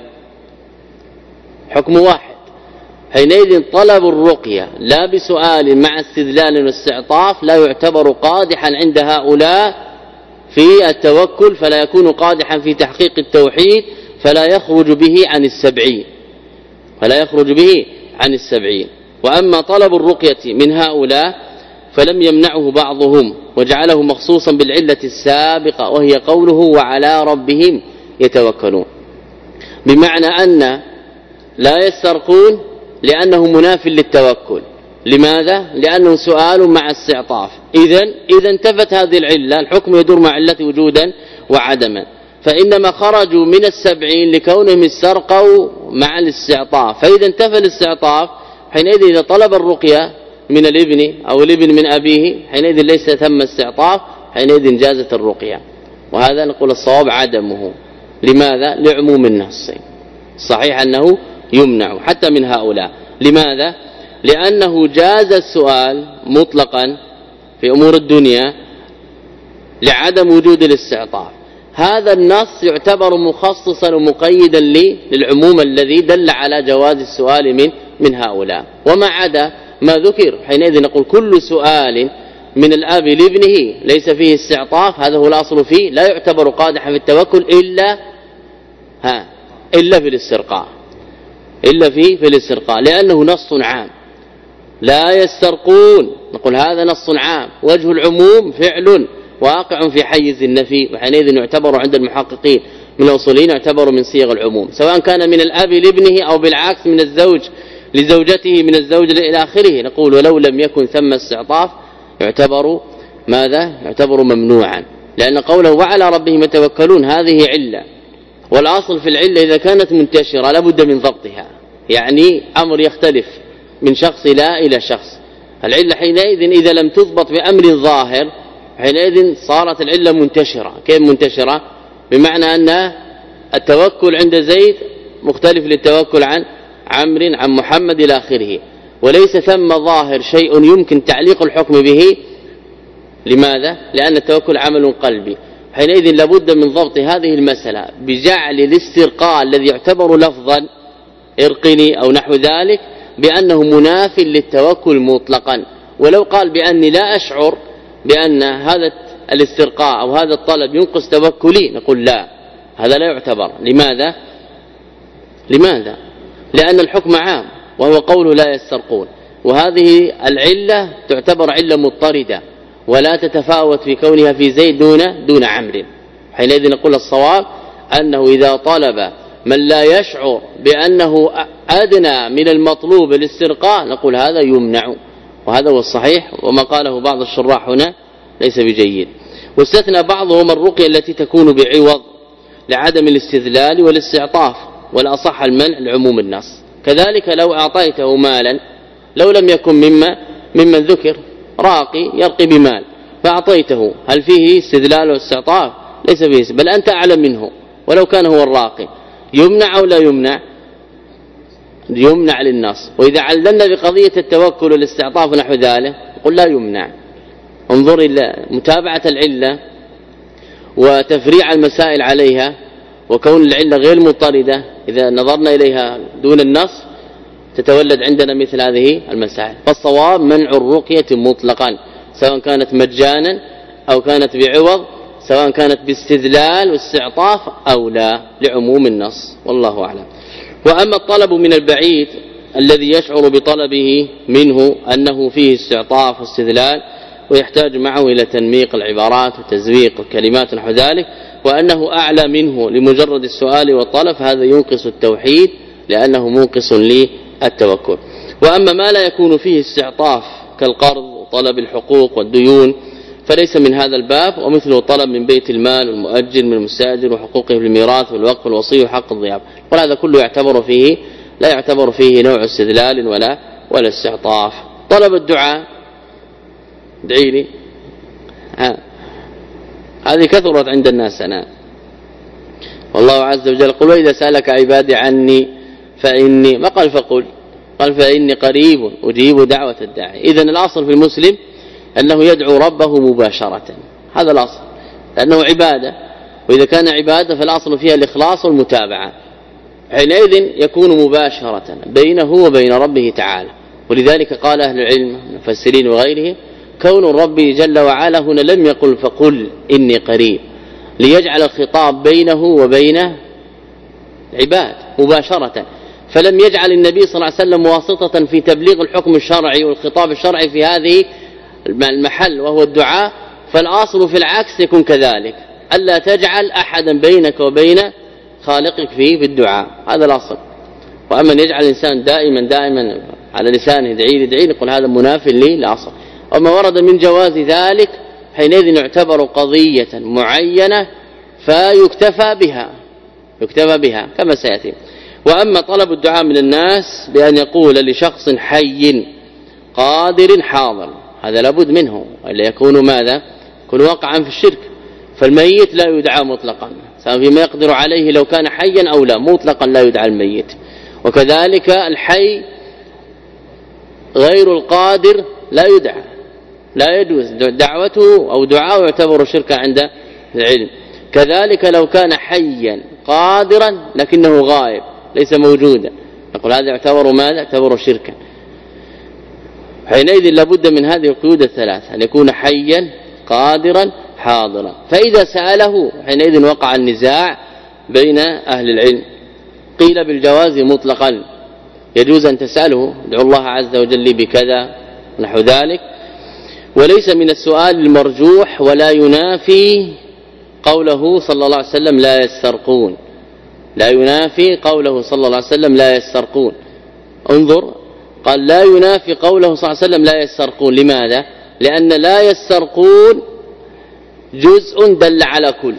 S1: حكم واحد، حينئذ طلب الرقية لا بسؤال مع استدلال واستعطاف لا يعتبر قادحا عند هؤلاء في التوكل، فلا يكون قادحا في تحقيق التوحيد، فلا يخرج به عن السبعين فلا يخرج به عن السبعين. وأما طلب الرقية من هؤلاء فلم يمنعه بعضهم وجعله مخصوصا بالعلة السابقة، وهي قوله وعلى ربهم يتوكلون، بمعنى أن لا يسترقون لأنه مناف للتوكل. لماذا؟ لأنه سؤال مع استعطاف، إذن إذا انتفت هذه العلة الحكم يدور مع علة وجودا وعدما، فإنما خرجوا من السبعين لكونهم استرقوا مع الاستعطاف، فإذا انتفى الاستعطاف حينئذ إذا طلب الرقية من الابن أو الابن من أبيه حينئذ ليس ثم استعطاف، حينئذ جازت الرقية. وهذا نقول الصواب عدمه. لماذا؟ لعموم النص، صحيح أنه يمنع حتى من هؤلاء. لماذا؟ لأنه جاز السؤال مطلقا في أمور الدنيا لعدم وجود الاستعطاف. هذا النص يعتبر مخصصا ومقيدا للعموم الذي دل على جواز السؤال من من هؤلاء، وما عدا ما ذكر حينئذ نقول كل سؤال من الأب لابنه ليس فيه استعطاف هذا هو الأصل فيه، لا يعتبر قادحا في التوكل إلا ها إلا في الاسترقاء إلا في في الاسترقاء لأنه نص عام. لا يسترقون نقول هذا نص عام، وجه العموم فعل واقع في حيز النفي، وحينئذ يعتبر عند المحققين من الأصوليين يعتبر من صيغ العموم، سواء كان من الأب لابنه أو بالعكس من الزوج لزوجته من الزوج إلى آخره. نقول ولو لم يكن ثم استعطاف يعتبر ماذا؟ يعتبر ممنوعا، لأن قوله وعلى ربهم يتوكلون هذه علة، والأصل في العلة إذا كانت منتشرة لابد من ضبطها، يعني أمر يختلف من شخص لا إلى شخص. العلة حينئذ إذا لم تضبط بأمر ظاهر حينئذ صارت العلة منتشرة. كيف منتشرة؟ بمعنى أن التوكل عند زيد مختلف للتوكل عن عمرو عن محمد إلى آخره، وليس ثم ظاهر شيء يمكن تعليق الحكم به. لماذا؟ لأن التوكل عمل قلبي. حينئذ لابد من ضبط هذه المسألة بجعل الاسترقاء الذي يعتبر لفظا ارقني أو نحو ذلك بأنه مناف للتوكل مطلقا. ولو قال بأني لا أشعر بأن هذا الاسترقاء أو هذا الطلب ينقص توكلي، نقول لا، هذا لا يعتبر. لماذا؟ لماذا؟ لأن الحكم عام وهو قوله لا يسترقون، وهذه العلة تعتبر علة مضطردة ولا تتفاوت في كونها في زيد دون دون عمرو. حينئذ نقول الصواب أنه إذا طلب من لا يشعر بأنه أدنى من المطلوب الاسترقاء نقول هذا يمنع، وهذا هو الصحيح، وما قاله بعض الشراح هنا ليس بجيد. واستثنى بعضهم الرقية التي تكون بعوض لعدم الاستذلال والاستعطاف، والأصح المنع لعموم النص. كذلك لو أعطيته مالا لو لم يكن مما ممن ذكر راقي يرقي بمال فأعطيته، هل فيه استذلال واستعطاف؟ ليس فيه، بل أنت أعلم منه ولو كان هو الراقي. يمنع أو لا يمنع؟ يمنع للنص. وإذا عللنا بقضية التوكل والاستعطاف نحو ذلك قل لا يمنع. انظر إلى متابعة العلة وتفريع المسائل عليها، وكون العلة غير مضطردة إذا نظرنا إليها دون النص تتولد عندنا مثل هذه المسائل. فالصواب منع الرقية مطلقا سواء كانت مجانا أو كانت بعوض، سواء كانت باستذلال واستعطاف أو لا، لعموم النص، والله أعلم. وأما الطلب من البعيد الذي يشعر بطلبه منه أنه فيه استعطاف واستذلال ويحتاج معه إلى تنميق العبارات وتزويق الكلمات نحو ذلك، وأنه أعلى منه لمجرد السؤال والطلب، هذا ينقص التوحيد لأنه منقص للتوكل. وأما ما لا يكون فيه استعطاف كالقرض وطلب الحقوق والديون فليس من هذا الباب، ومثله طلب من بيت المال والمؤجل من المستأجر وحقوقه بالميراث والوقف والوصي وحق الضيافة، وهذا كله يعتبر فيه لا يعتبر فيه نوع استدلال ولا ولا استعطاف. طلب الدعاء ادعي لي، ها هذه كثرت عند الناس أنا. والله عز وجل قل وإذا سألك عبادي عني فإني، ما قال فقل، قال فإني قريب أجيب دعوة الداعي. إذن الأصل في المسلم أنه يدعو ربه مباشرة، هذا الأصل، لأنه عبادة، وإذا كان عبادة فالأصل فيها الإخلاص والمتابعة، حينئذ يكون مباشرة بينه وبين ربه تعالى. ولذلك قال أهل العلم المفسرين وغيره كون الرب جل وعلا هنا لم يقل فقل إني قريب، ليجعل الخطاب بينه وبين عباد مباشرة، فلم يجعل النبي صلى الله عليه وسلم واسطة في تبليغ الحكم الشرعي والخطاب الشرعي في هذه المحل وهو الدعاء. فالأصل في العكس يكون كذلك، ألا تجعل أحدا بينك وبين خالقك فيه في الدعاء، هذا الأصل. وأما يجعل الإنسان دائما دائما على لسانه ادعي لي ادعي لي، يقول هذا مناف لي لأصل. وما ورد من جواز ذلك حينئذ يعتبر قضية معينة فيكتفى بها يكتفى بها كما سيأتي. وأما طلب الدعاء من الناس بأن يقول لشخص حي قادر حاضر، هذا لابد منه، وإلا يكون ماذا؟ يكون واقعا في الشرك. فالميت لا يدعى مطلقا سواء فيما يقدر عليه لو كان حيا أو لا، مطلقا لا يدعى الميت. وكذلك الحي غير القادر لا يدعى، لا يجوز دعوته أو دعاءه يعتبر شركا عند العلم. كذلك لو كان حيا قادرا لكنه غائب ليس موجودا، نقول هذا يعتبر ماذا؟ يعتبر شركا. حينئذ لابد من هذه القيود الثلاث، أن يكون حيا قادرا حاضرا. فإذا سأله حينئذ وقع النزاع بين أهل العلم، قيل بالجواز مطلقا، يجوز أن تسأله ادعو الله عز وجل لي بكذا نحو ذلك، وليس من السؤال المرجوح ولا ينافي قوله صلى الله عليه وسلم لا يسترقون، لا ينافي قوله صلى الله عليه وسلم لا يسترقون. انظر، قال لا ينافي قوله صلى الله عليه وسلم لا يسترقون. لماذا؟ لأن لا يسترقون جزء دل على كل.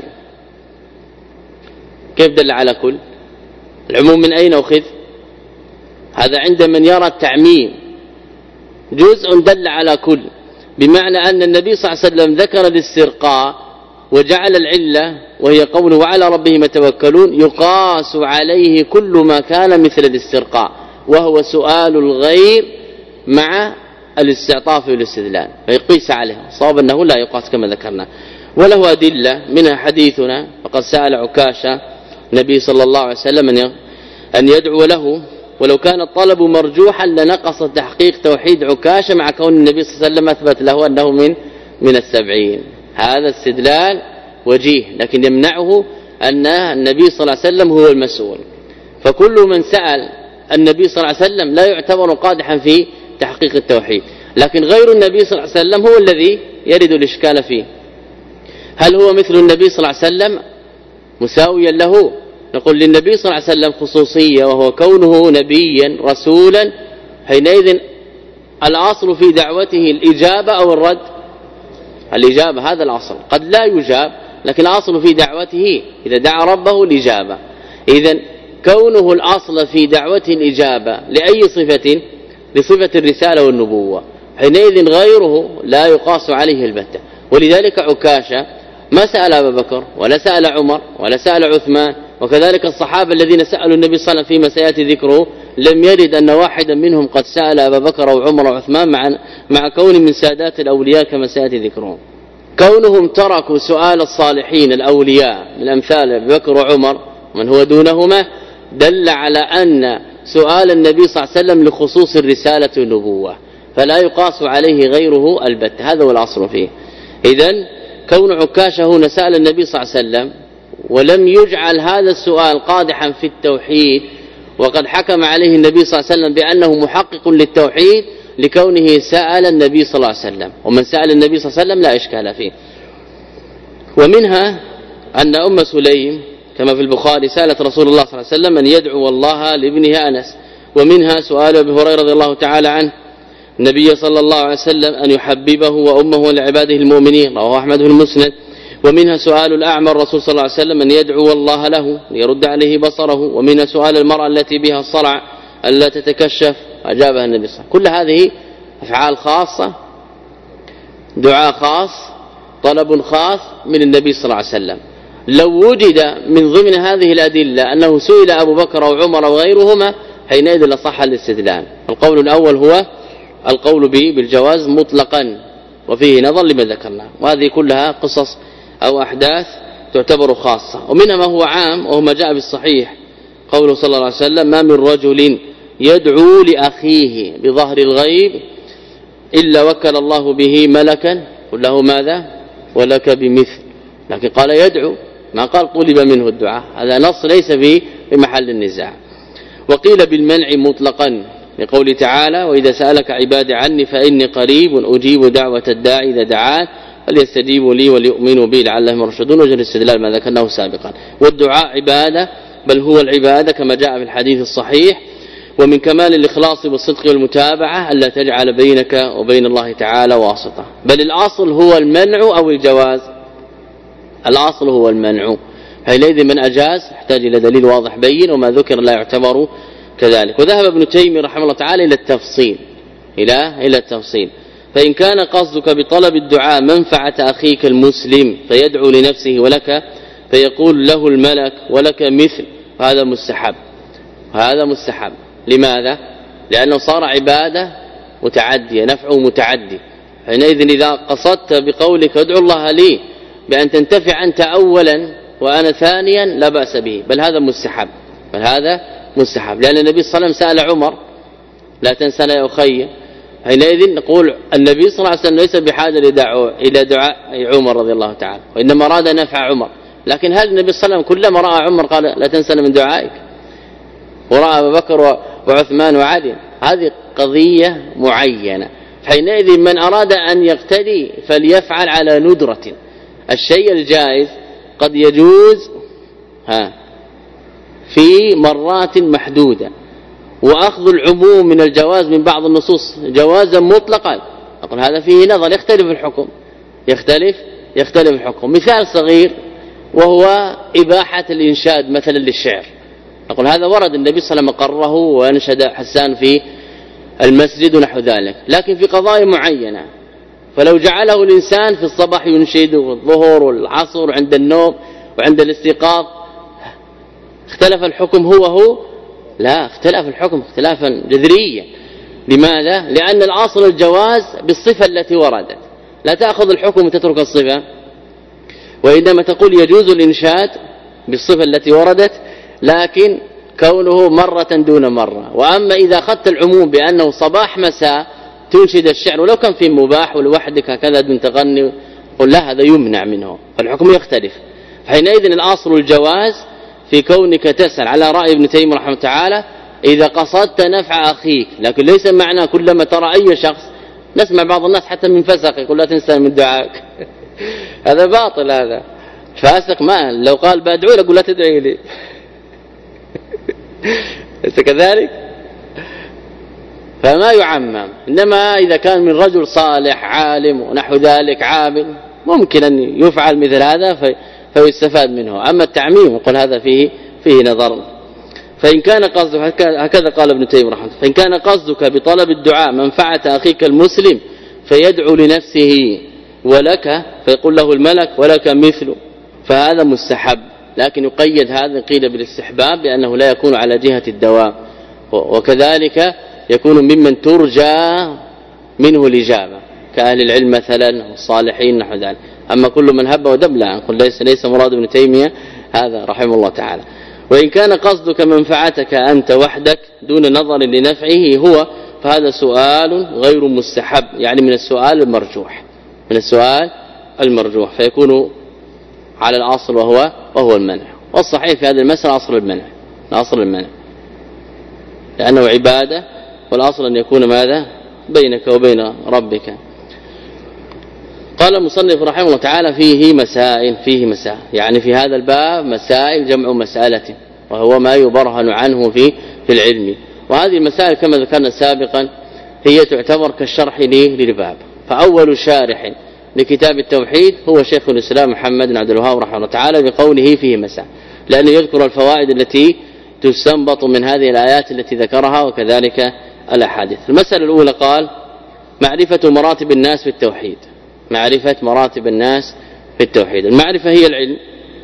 S1: كيف دل على كل؟ العموم من أين أخذ؟ هذا عند من يرى التعميم، جزء دل على كل. بمعنى أن النبي صلى الله عليه وسلم ذكر الاسترقاء وجعل العلة وهي قوله وعلى ربهم يتوكلون يقاس عليه كل ما كان مثل الاسترقاء وهو سؤال الغير مع الاستعطاف والاستدلال فيقيس عليه صواب أنه لا يقاس كما ذكرنا. وله أدلة منها حديثنا فقد سأل عكاشة النبي صلى الله عليه وسلم أن يدعو له ولو كان الطلب مرجوحا لنقص تحقيق توحيد عكاشة مع كون النبي صلى الله عليه وسلم أثبت له أنه من من السبعين. هذا استدلال وجيه لكن يمنعه أن النبي صلى الله عليه وسلم هو المسؤول. فكل من سأل النبي صلى الله عليه وسلم لا يعتبر قادحا في تحقيق التوحيد لكن غير النبي صلى الله عليه وسلم هو الذي يرد الإشكال فيه. هل هو مثل النبي صلى الله عليه وسلم مساويا له؟ نقول للنبي صلى الله عليه وسلم خصوصية وهو كونه نبيا رسولا حينئذ الأصل في دعوته الإجابة أو الرد؟ الإجابة هذا الأصل. قد لا يجاب لكن الأصل في دعوته إذا دعا ربه الإجابة. إذن كونه الأصل في دعوته الإجابة لأي صفة؟ لصفة الرسالة والنبوة حينئذ غيره لا يقاس عليه البتة. ولذلك عكاشة ما سأل أبا بكر ولا سأل عمر ولا سأل عثمان وكذلك الصحابة الذين سألوا النبي صلى الله عليه وسلم فيما سيأتي ذكره لم يرد أن واحدا منهم قد سأل أبا بكر أو عمر وعثمان مع, مع كون من سادات الأولياء كما سيأتي ذكره. كونهم تركوا سؤال الصالحين الأولياء من أمثال أبي بكر وعمر من هو دونهما دل على أن سؤال النبي صلى الله عليه وسلم لخصوص الرسالة والنبوة فلا يقاس عليه غيره البتة. هذا هو الأصل فيه. إذن كون عكاشة هنا سأل النبي صلى الله عليه وسلم ولم يجعل هذا السؤال قادحا في التوحيد وقد حكم عليه النبي صلى الله عليه وسلم بأنه محقق للتوحيد لكونه سأل النبي صلى الله عليه وسلم ومن سأل النبي صلى الله عليه وسلم لا إشكال فيه. ومنها أن أم سليم كما في البخاري سألت رسول الله صلى الله عليه وسلم أن يدعو الله لابنها أنس. ومنها سؤال أبي هريرة رضي الله تعالى عنه النبي صلى الله عليه وسلم أن يحببه وأمه لعباده المؤمنين رواه أحمد في المسند. ومنها سؤال الأعمى الرسول صلى الله عليه وسلم أن يدعو الله له ليرد عليه بصره. ومنها سؤال المرأة التي بها الصرع ألا تتكشف أجابها النبي صلى الله عليه وسلم. كل هذه أفعال خاصة دعاء خاص طلب خاص من النبي صلى الله عليه وسلم. لو وجد من ضمن هذه الأدلة أنه سئل أبو بكر أو عمر أو غيرهما حينئذ لصح الاستدلال. القول الأول هو القول به بالجواز مطلقا وفيه نظر لما ذكرنا وهذه كلها قصص أو أحداث تعتبر خاصة. ومنها ما هو عام وهو ما جاء بالصحيح قوله صلى الله عليه وسلم ما من رجل يدعو لأخيه بظهر الغيب إلا وكل الله به ملكا قل له ماذا ولك بمثل لكن قال يدعو ما قال طلب منه الدعاء. هذا نص ليس في محل النزاع. وقيل بالمنع مطلقا لقوله تعالى وإذا سألك عبادي عني فإني قريب أجيب دعوة الداعي إذا دعان فليستجيبوا لي وليؤمنوا بي لعلهم يرشدون. وجه الاستدلال ما ذكرناه سابقا. والدعاء عبادة بل هو العبادة كما جاء في الحديث الصحيح. ومن كمال الإخلاص والصدق والمتابعة ألا تجعل بينك وبين الله تعالى واسطة. بل الأصل هو المنع أو الجواز؟ الأصل هو المنع. حينئذ من أجاز يحتاج إلى دليل واضح بين وما ذكر لا يعتبر كذلك. وذهب ابن تيمية رحمه الله تعالى إلى التفصيل إلى إلى التفصيل. فإن كان قصدك بطلب الدعاء منفعة أخيك المسلم فيدعو لنفسه ولك فيقول له الملك ولك مثل هذا مستحب. هذا مستحب. لماذا؟ لأنه صار عبادة متعدية نفعه متعدي. حينئذ إذا قصدت بقولك ادعو الله لي بأن تنتفع أنت أولا وأنا ثانيا لا بأس به بل هذا مستحب بل هذا مستحب. لأن النبي صلى الله عليه وسلم سأل عمر لا تنسنا يا أخي. حينئذ نقول النبي صلى الله عليه وسلم ليس بحاجة إلى دعاء عمر رضي الله تعالى وإنما أراد نفع عمر. لكن هل النبي صلى الله عليه وسلم كلما رأى عمر قال لا تنسنا من دعائك ورأى أبا بكر وعثمان وعلي؟ هذه قضية معينة. حينئذ من أراد أن يقتدي فليفعل على ندرة. الشيء الجائز قد يجوز ها في مرات محدودة وأخذ العموم من الجواز من بعض النصوص جوازا مطلقا. أقول هذا فيه نظر يختلف الحكم يختلف يختلف الحكم. مثال صغير وهو إباحة الإنشاد مثلا للشعر. أقول هذا ورد النبي صلى الله عليه وسلم قرره وأنشد حسان في المسجد ونحو ذلك. لكن في قضايا معينة فلو جعله الإنسان في الصباح ينشد والظهر والعصر عند النوم وعند الاستيقاظ اختلف الحكم هو هو؟ لا، اختلف الحكم اختلافا جذريا. لماذا؟ لأن الأصل الجواز بالصفة التي وردت، لا تأخذ الحكم وتترك الصفة، وإنما تقول يجوز الإنشاد بالصفة التي وردت لكن كونه مرة دون مرة. وأما إذا أخذت العموم بأنه صباح مساء تنشد الشعر ولو كان في مباح ولوحدك هكذا دون تغني، قل لا، هذا يمنع منه، فالحكم يختلف. فحينئذ الأصل الجواز في كونك تسأل على رأي ابن تيمية رحمه الله تعالى إذا قصدت نفع أخيك، لكن ليس معنى كلما ترى أي شخص. نسمع بعض الناس حتى من فسق يقول لا تنسى من دعائك هذا باطل، هذا فاسق. ما لو قال بدعو لك لا تدعي لي ليس كذلك؟ فما يعمم، إنما إذا كان من رجل صالح عالم ونحو ذلك عابد ممكن أن يفعل مثل هذا في فيستفاد منه. أما التعميم يقول هذا فيه فيه نظر. فإن كان قصدك، هكذا قال ابن تيمية رحمه الله، فإن كان قصدك بطلب الدعاء منفعة أخيك المسلم فيدعو لنفسه ولك، فيقول له الملك ولك مثله، فهذا مستحب، لكن يقيد هذا قيل بالاستحباب لأنه لا يكون على جهة الدوام، وكذلك يكون ممن ترجى منه الإجابة كأهل العلم مثلا والصالحين نحو ذلك. أما كل من هب ودب لا، نقول ليس ليس مراد ابن تيمية هذا رحمه الله تعالى. وإن كان قصدك منفعتك أنت وحدك دون نظر لنفعه هو، فهذا سؤال غير مستحب، يعني من السؤال المرجوح، من السؤال المرجوح، فيكون على الأصل وهو وهو المنع. والصحيح في هذه المسألة أصل المنع، أصل المنع لأنه عبادة، والأصل أن يكون ماذا بينك وبين ربك. قال المصنف رحمه الله تعالى فيه مسائل، فيه مسائل يعني في هذا الباب مسائل جمع مسألة، وهو ما يبرهن عنه في في العلم. وهذه المسائل كما ذكرنا سابقا هي تعتبر كالشرح للباب. فأول شارح لكتاب التوحيد هو شيخ الإسلام محمد بن عبد الوهاب رحمه الله تعالى بقوله فيه مسائل، لأنه يذكر الفوائد التي تستنبط من هذه الآيات التي ذكرها وكذلك الأحاديث. المسألة الأولى قال معرفة مراتب الناس في التوحيد، معرفة مراتب الناس في التوحيد. المعرفة هي العلم،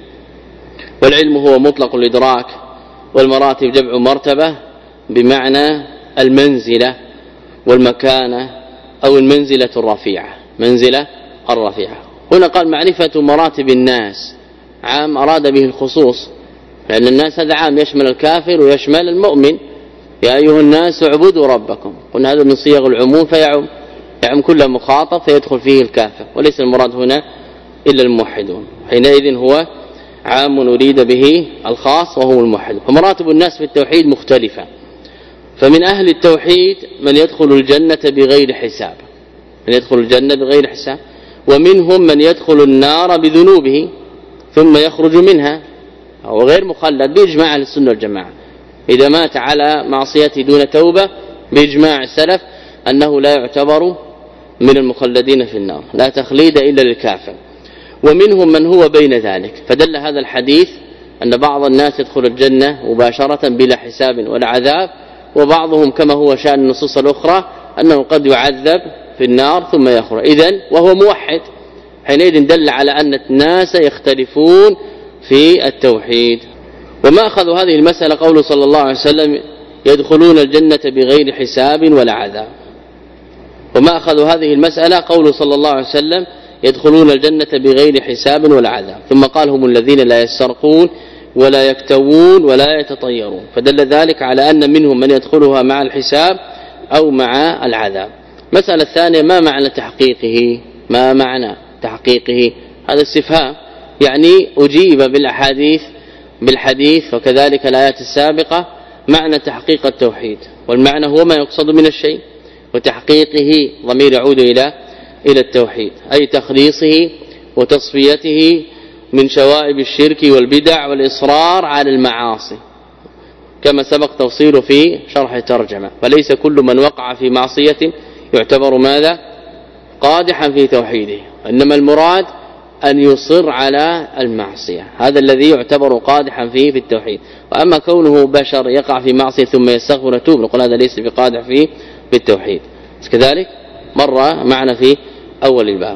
S1: والعلم هو مطلق الإدراك، والمراتب جمع مرتبة بمعنى المنزلة والمكانة أو المنزلة الرفيعة، منزلة الرفيعة. هنا قال معرفة مراتب الناس، عام أراد به الخصوص، لأن الناس هذا عام يشمل الكافر ويشمل المؤمن. يا أيها الناس اعبدوا ربكم، قلنا هذا من صيغ العموم فيعم يعم كل مخاطب فيدخل فيه الكافر، وليس المراد هنا إلا الموحدون. حينئذ هو عام نريد به الخاص وهو الموحد. فمراتب الناس في التوحيد مختلفة، فمن أهل التوحيد من يدخل الجنة بغير حساب، من يدخل الجنة بغير حساب، ومنهم من يدخل النار بذنوبه ثم يخرج منها وهو غير مخلد بإجماع أهل السنة والجماعة. إذا مات على معصيته دون توبة بإجماع السلف أنه لا يعتبر من المخلدين في النار، لا تخليد إلا للكافر. ومنهم من هو بين ذلك، فدل هذا الحديث أن بعض الناس يدخل الجنة مباشرة بلا حساب ولا عذاب، وبعضهم كما هو شأن النصوص الأخرى أنه قد يعذب في النار ثم يخرج، إذن وهو موحد. حينئذ دل على أن الناس يختلفون في التوحيد. وما أخذ هذه المسألة قوله صلى الله عليه وسلم يدخلون الجنة بغير حساب ولا عذاب. وما أخذ هذه المسألة قوله صلى الله عليه وسلم يدخلون الجنة بغير حساب ولا عذاب، ثم قال هم الذين لا يسرقون ولا يكتوون ولا يتطيرون، فدل ذلك على أن منهم من يدخلها مع الحساب أو مع العذاب. مسألة الثانية ما معنى تحقيقه، ما معنى تحقيقه، هذا استفهام، يعني أجيب بالأحاديث بالحديث وكذلك الآيات السابقة معنى تحقيق التوحيد، والمعنى هو ما يقصد من الشيء، وتحقيقه ضمير يعود إلى إلى التوحيد، أي تخليصه وتصفيته من شوائب الشرك والبدع والإصرار على المعاصي، كما سبق توصيله في شرح الترجمة. فليس كل من وقع في معصية يعتبر ماذا قادحا في توحيده، إنما المراد أن يصر على المعصية، هذا الذي يعتبر قادحا فيه في التوحيد. وأما كونه بشر يقع في معصية ثم يستغفر ويتوب نقول هذا ليس بقادح فيه في التوحيد. كذلك مرة معنا في أول الباب.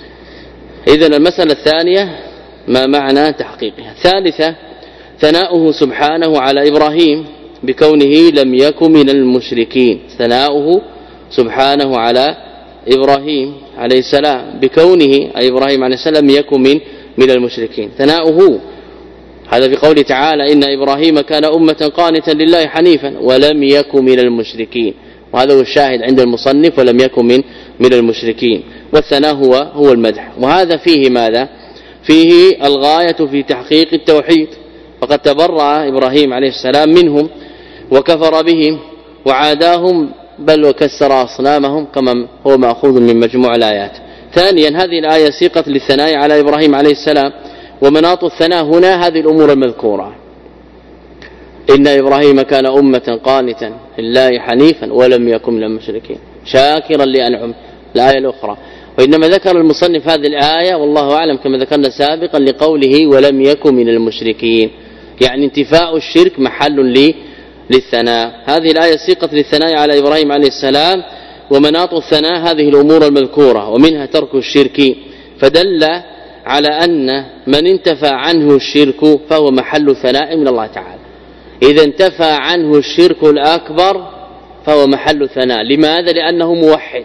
S1: إذن المسألة الثانية ما معنى تحقيقها. ثالثة ثناؤه سبحانه على إبراهيم بكونه لم يكن من المشركين. ثناؤه سبحانه على إبراهيم عليه السلام بكونه أي إبراهيم عليه السلام لم يكن من من المشركين. ثناؤه هذا في قوله تعالى إن إبراهيم كان أمة قانتا لله حنيفا ولم يكن من المشركين، وهذا هو الشاهد عند المصنف ولم يكن من من المشركين. والثناء هو هو المدح، وهذا فيه ماذا؟ فيه الغاية في تحقيق التوحيد، فقد تبرأ إبراهيم عليه السلام منهم وكفر بهم وعاداهم بل وكسر أصنامهم كما هو مأخوذ من مجموع الآيات. ثانيا هذه الآية سيقت للثناء على إبراهيم عليه السلام، ومناط الثناء هنا هذه الأمور المذكورة إن إبراهيم كان أمة قانتا لله حنيفا ولم يكن من المشركين شاكرا لأنعم. الآية الأخرى وإنما ذكر المصنف هذه الآية والله أعلم كما ذكرنا سابقا لقوله ولم يكن من المشركين، يعني انتفاء الشرك محل لي للثناء. هذه الآية سيقت للثناء على إبراهيم عليه السلام، ومناط الثناء هذه الأمور المذكورة ومنها ترك الشرك، فدل على أن من انتفى عنه الشرك فهو محل ثناء من الله تعالى. إذا انتفى عنه الشرك الأكبر فهو محل ثناء. لماذا؟ لأنه موحد.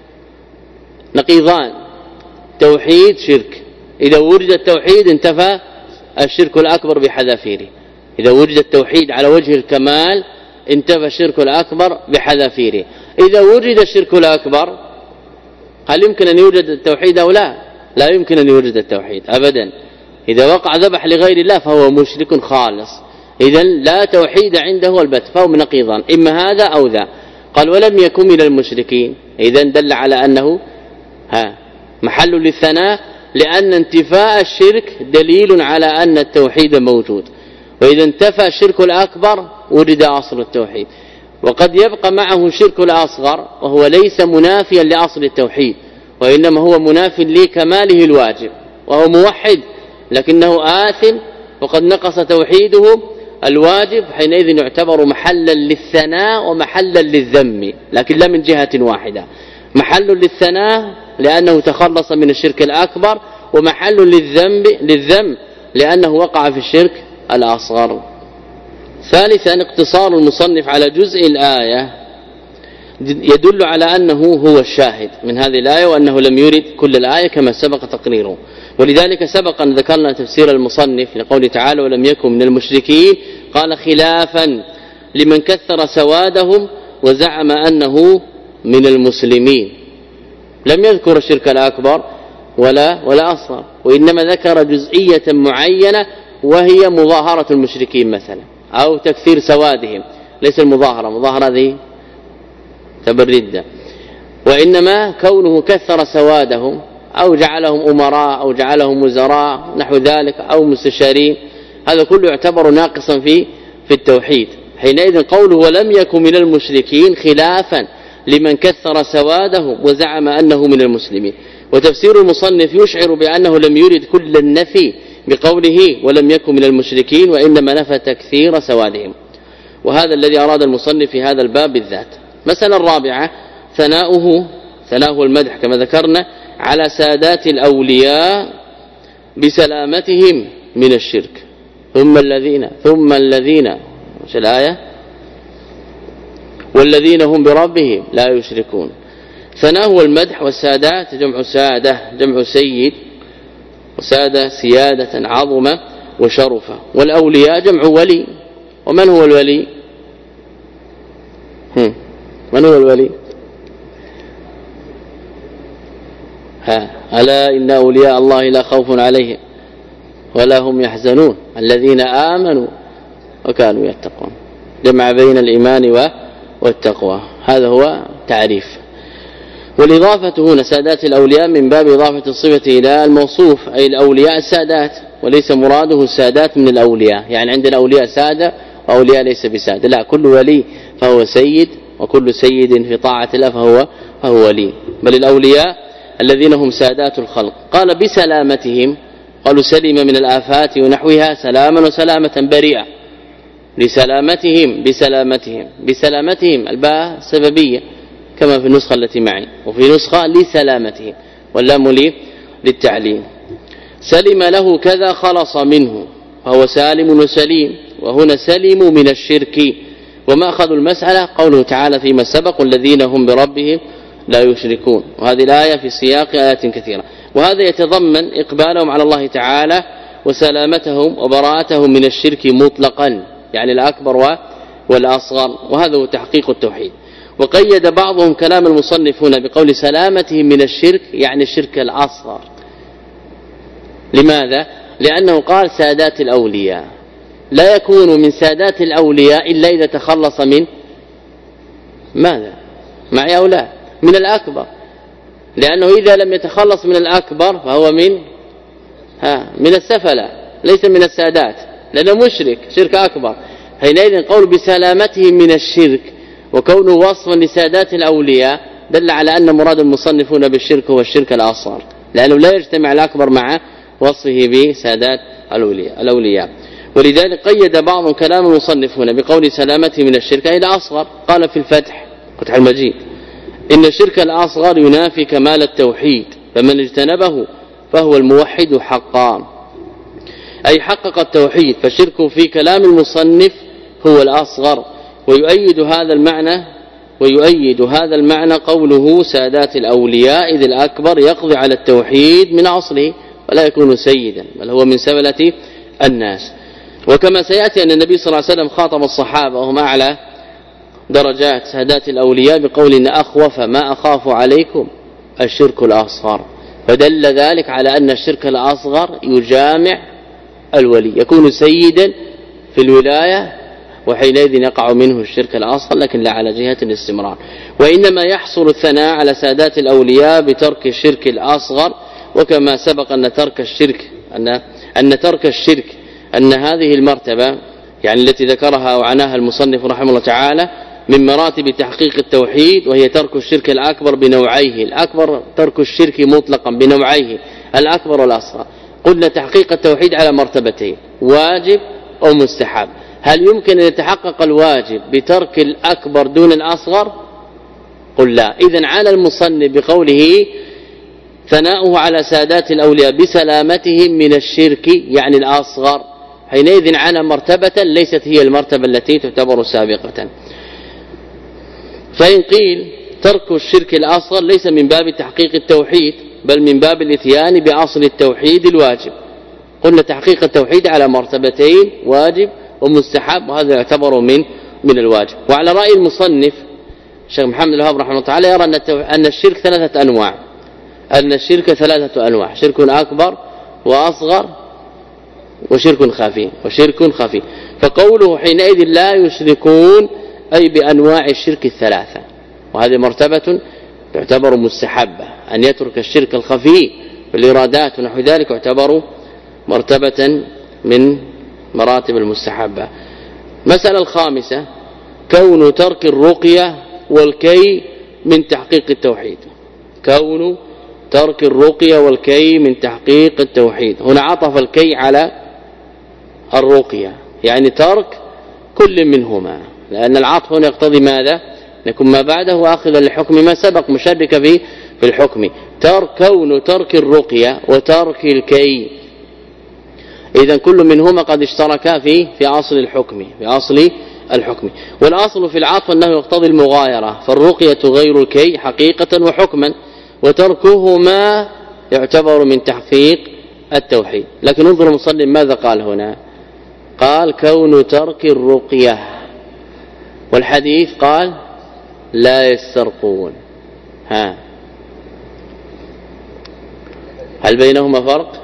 S1: نقيضان توحيد شرك، إذا وجد التوحيد انتفى الشرك الأكبر بحذافيره، إذا وجد التوحيد على وجه الكمال انتفى الشرك الأكبر بحذافيره. إذا وجد الشرك الأكبر هل يمكن أن يوجد التوحيد أو لا؟ لا يمكن أن يوجد التوحيد أبدا. إذا وقع ذبح لغير الله فهو مشرك خالص، إذا لا توحيد عنده البت، فهو من نقيضان إما هذا أو ذا. قال ولم يكن من المشركين، إذا دل على أنه ها محل للثناء، لأن انتفاء الشرك دليل على أن التوحيد موجود، وإذا انتفى الشرك الأكبر وجد أصل التوحيد. وقد يبقى معه الشرك الأصغر وهو ليس منافيا لأصل التوحيد، وإنما هو مناف لكماله الواجب، وهو موحد لكنه آثم وقد نقص توحيده الواجب، حينئذ يعتبر محلا للثناء ومحلا للذم، لكن لا من جهة واحدة. محل للثناء لأنه تخلص من الشرك الأكبر، ومحل للذنب للذم لأنه وقع في الشرك الأصغر. ثالثا اقتصار المصنف على جزء الآية يدل على أنه هو الشاهد من هذه الآية، وأنه لم يرد كل الآية كما سبق تقريره. ولذلك سبق أن ذكرنا تفسير المصنف لقوله تعالى ولم يكن من المشركين، قال خلافا لمن كثر سوادهم وزعم أنه من المسلمين، لم يذكر الشرك الأكبر ولا ولا أصغر، وإنما ذكر جزئية معينة وهي مظاهرة المشركين مثلا أو تكثير سوادهم. ليس المظاهرة، مظاهرة هذه تبرد، وإنما كونه كثر سوادهم أو جعلهم أمراء أو جعلهم وزراء نحو ذلك أو مستشارين، هذا كله يعتبر ناقصا في في التوحيد. حينئذ قوله ولم يكن من المشركين خلافا لمن كثر سوادهم وزعم أنه من المسلمين. وتفسير المصنف يشعر بأنه لم يرد كل النفي بقوله ولم يكن من المشركين، وإنما نفى تكثير سوادهم، وهذا الذي أراد المصنف في هذا الباب بالذات. مسألة الرابعة ثناؤه ثناؤه المدح كما ذكرنا على سادات الأولياء بسلامتهم من الشرك. ثم الذين ثم الذين مش الآية والذين هم بربهم لا يشركون. ثناؤه المدح، والسادات جمع سادة جمع سيد، وسادة سيادة عظمة وشرفة، والأولياء جمع ولي. ومن هو الولي؟ هم. من هو الولي؟ ها ألا إن أولياء الله لا خوف عليهم ولا هم يحزنون الذين آمنوا وكانوا يتقون. جمع بين الإيمان والتقوى، هذا هو تعريف. والإضافة هنا سادات الأولياء من باب إضافة الصفة إلى الموصوف، أي الأولياء السادات، وليس مراده السادات من الأولياء، يعني عندنا أولياء سادة وأولياء ليس بسادة، لا، كل ولي فهو سيد، وكل سيد في طاعة الله فهو, فهو ولي. بل الأولياء الذين هم سادات الخلق. قال بسلامتهم، قالوا سلم من الآفات ونحوها سلاما وسلامة بريئة، لسلامتهم بسلامتهم بسلامتهم الباء سببية كما في النسخة التي معي، وفي نسخة لسلامتهم، واللام لي للتعليم. سلم له كذا خلص منه فهو سالم وسليم، وهنا سلموا من الشرك. وما أخذوا المسألة قوله تعالى فيما سبق والذين هم بربهم لا يشركون، وهذه الآية في سياق آيات كثيرة. وهذا يتضمن إقبالهم على الله تعالى وسلامتهم وبراءتهم من الشرك مطلقا، يعني الأكبر والأصغر، وهذا هو تحقيق التوحيد. وقيد بعضهم كلام المصنف هنا بقول سلامتهم من الشرك، يعني الشرك الأصغر. لماذا؟ لأنه قال سادات الأولياء، لا يكون من سادات الأولياء إلا إذا تخلص من ماذا؟ معي أو لا؟ من الأكبر، لأنه إذا لم يتخلص من الأكبر فهو من ها من السفلة ليس من السادات، لأنه مشرك شرك أكبر. حينئذ قول بسلامته من الشرك وكونه وصفا لسادات الأولياء دل على أن مراد المصنفون بالشرك هو الشرك الأصغر، لأنه لا يجتمع الأكبر مع وصفه بسادات الأولياء. ولذلك قيد بعض كلام المصنفون بقول سلامته من الشرك أي الأصغر. قال في الفتح فتح المجيد إن الشرك الأصغر ينافي كمال التوحيد، فمن اجتنبه فهو الموحد حقا، أي حقق التوحيد. فالشرك في كلام المصنف هو الأصغر. ويؤيد هذا المعنى ويؤيد هذا المعنى قوله سادات الأولياء، إذ الأكبر يقضي على التوحيد من أصله ولا يكون سيدا، بل هو من سبلة الناس. وكما سيأتي أن النبي صلى الله عليه وسلم خاطب الصحابة وهم أعلى درجات سادات الأولياء بقول إن أخوف ما أخاف عليكم الشرك الأصغر، فدل ذلك على أن الشرك الأصغر يجامع الولي، يكون سيدا في الولاية، وحينئذ يقع منه الشرك الأصغر، لكن لا على جهة الاستمرار. وإنما يحصل الثناء على سادات الأولياء بترك الشرك الأصغر. وكما سبق أن ترك الشرك أن أن ترك الشرك أن هذه المرتبة يعني التي ذكرها وعناها المصنف رحمه الله تعالى من مراتب تحقيق التوحيد، وهي ترك الشرك الأكبر بنوعيه. الأكبر ترك الشرك مطلقا بنوعيه الأكبر والأصغر. قلنا تحقيق التوحيد على مرتبتين، واجب أو مستحب. هل يمكن أن يتحقق الواجب بترك الأكبر دون الأصغر؟ قل لا. إذن على المصنف بقوله ثناؤه على سادات الأولياء بسلامتهم من الشرك يعني الأصغر، حينئذ على مرتبة ليست هي المرتبة التي تعتبر سابقة. فإن قيل ترك الشرك الأصغر ليس من باب تحقيق التوحيد، بل من باب الاتيان بأصل التوحيد الواجب. قلنا تحقيق التوحيد على مرتبتين، واجب ومستحب، وهذا يعتبر من من الواجب. وعلى رأي المصنف الشيخ محمد الوهاب رحمه الله تعالى يرى أن الشرك ثلاثة أنواع أن الشرك ثلاثة أنواع شرك أكبر وأصغر وشرك خفي وشرك خفي. فقوله حينئذ لا يشركون أي بأنواع الشرك الثلاثة، وهذه مرتبة تعتبر مستحبة. أن يترك الشرك الخفي بالإرادات ونحو ذلك يعتبر مرتبة من مراتب المستحبة. مسألة الخامسة كون ترك الرقية والكي من تحقيق التوحيد. كون ترك الرقية والكي من تحقيق التوحيد. هنا عطف الكي على الرقية، يعني ترك كل منهما، لأن العطف هنا يقتضي ماذا؟ يكون ما بعده آخذا لحكم ما سبق مشرك فيه في الحكم. ترك كون ترك الرقية وترك الكي، إذن كل منهما قد اشتركا في في أصل الحكم في أصل الحكم. والأصل في العطف أنه يقتضي المغايرة، فالرقية غير الكي حقيقة وحكما، وتركهما يعتبر من تحقيق التوحيد. لكن انظر المصنف ماذا قال هنا؟ قال كون ترك الرقية، والحديث قال لا يسترقون. ها هل بينهما فرق؟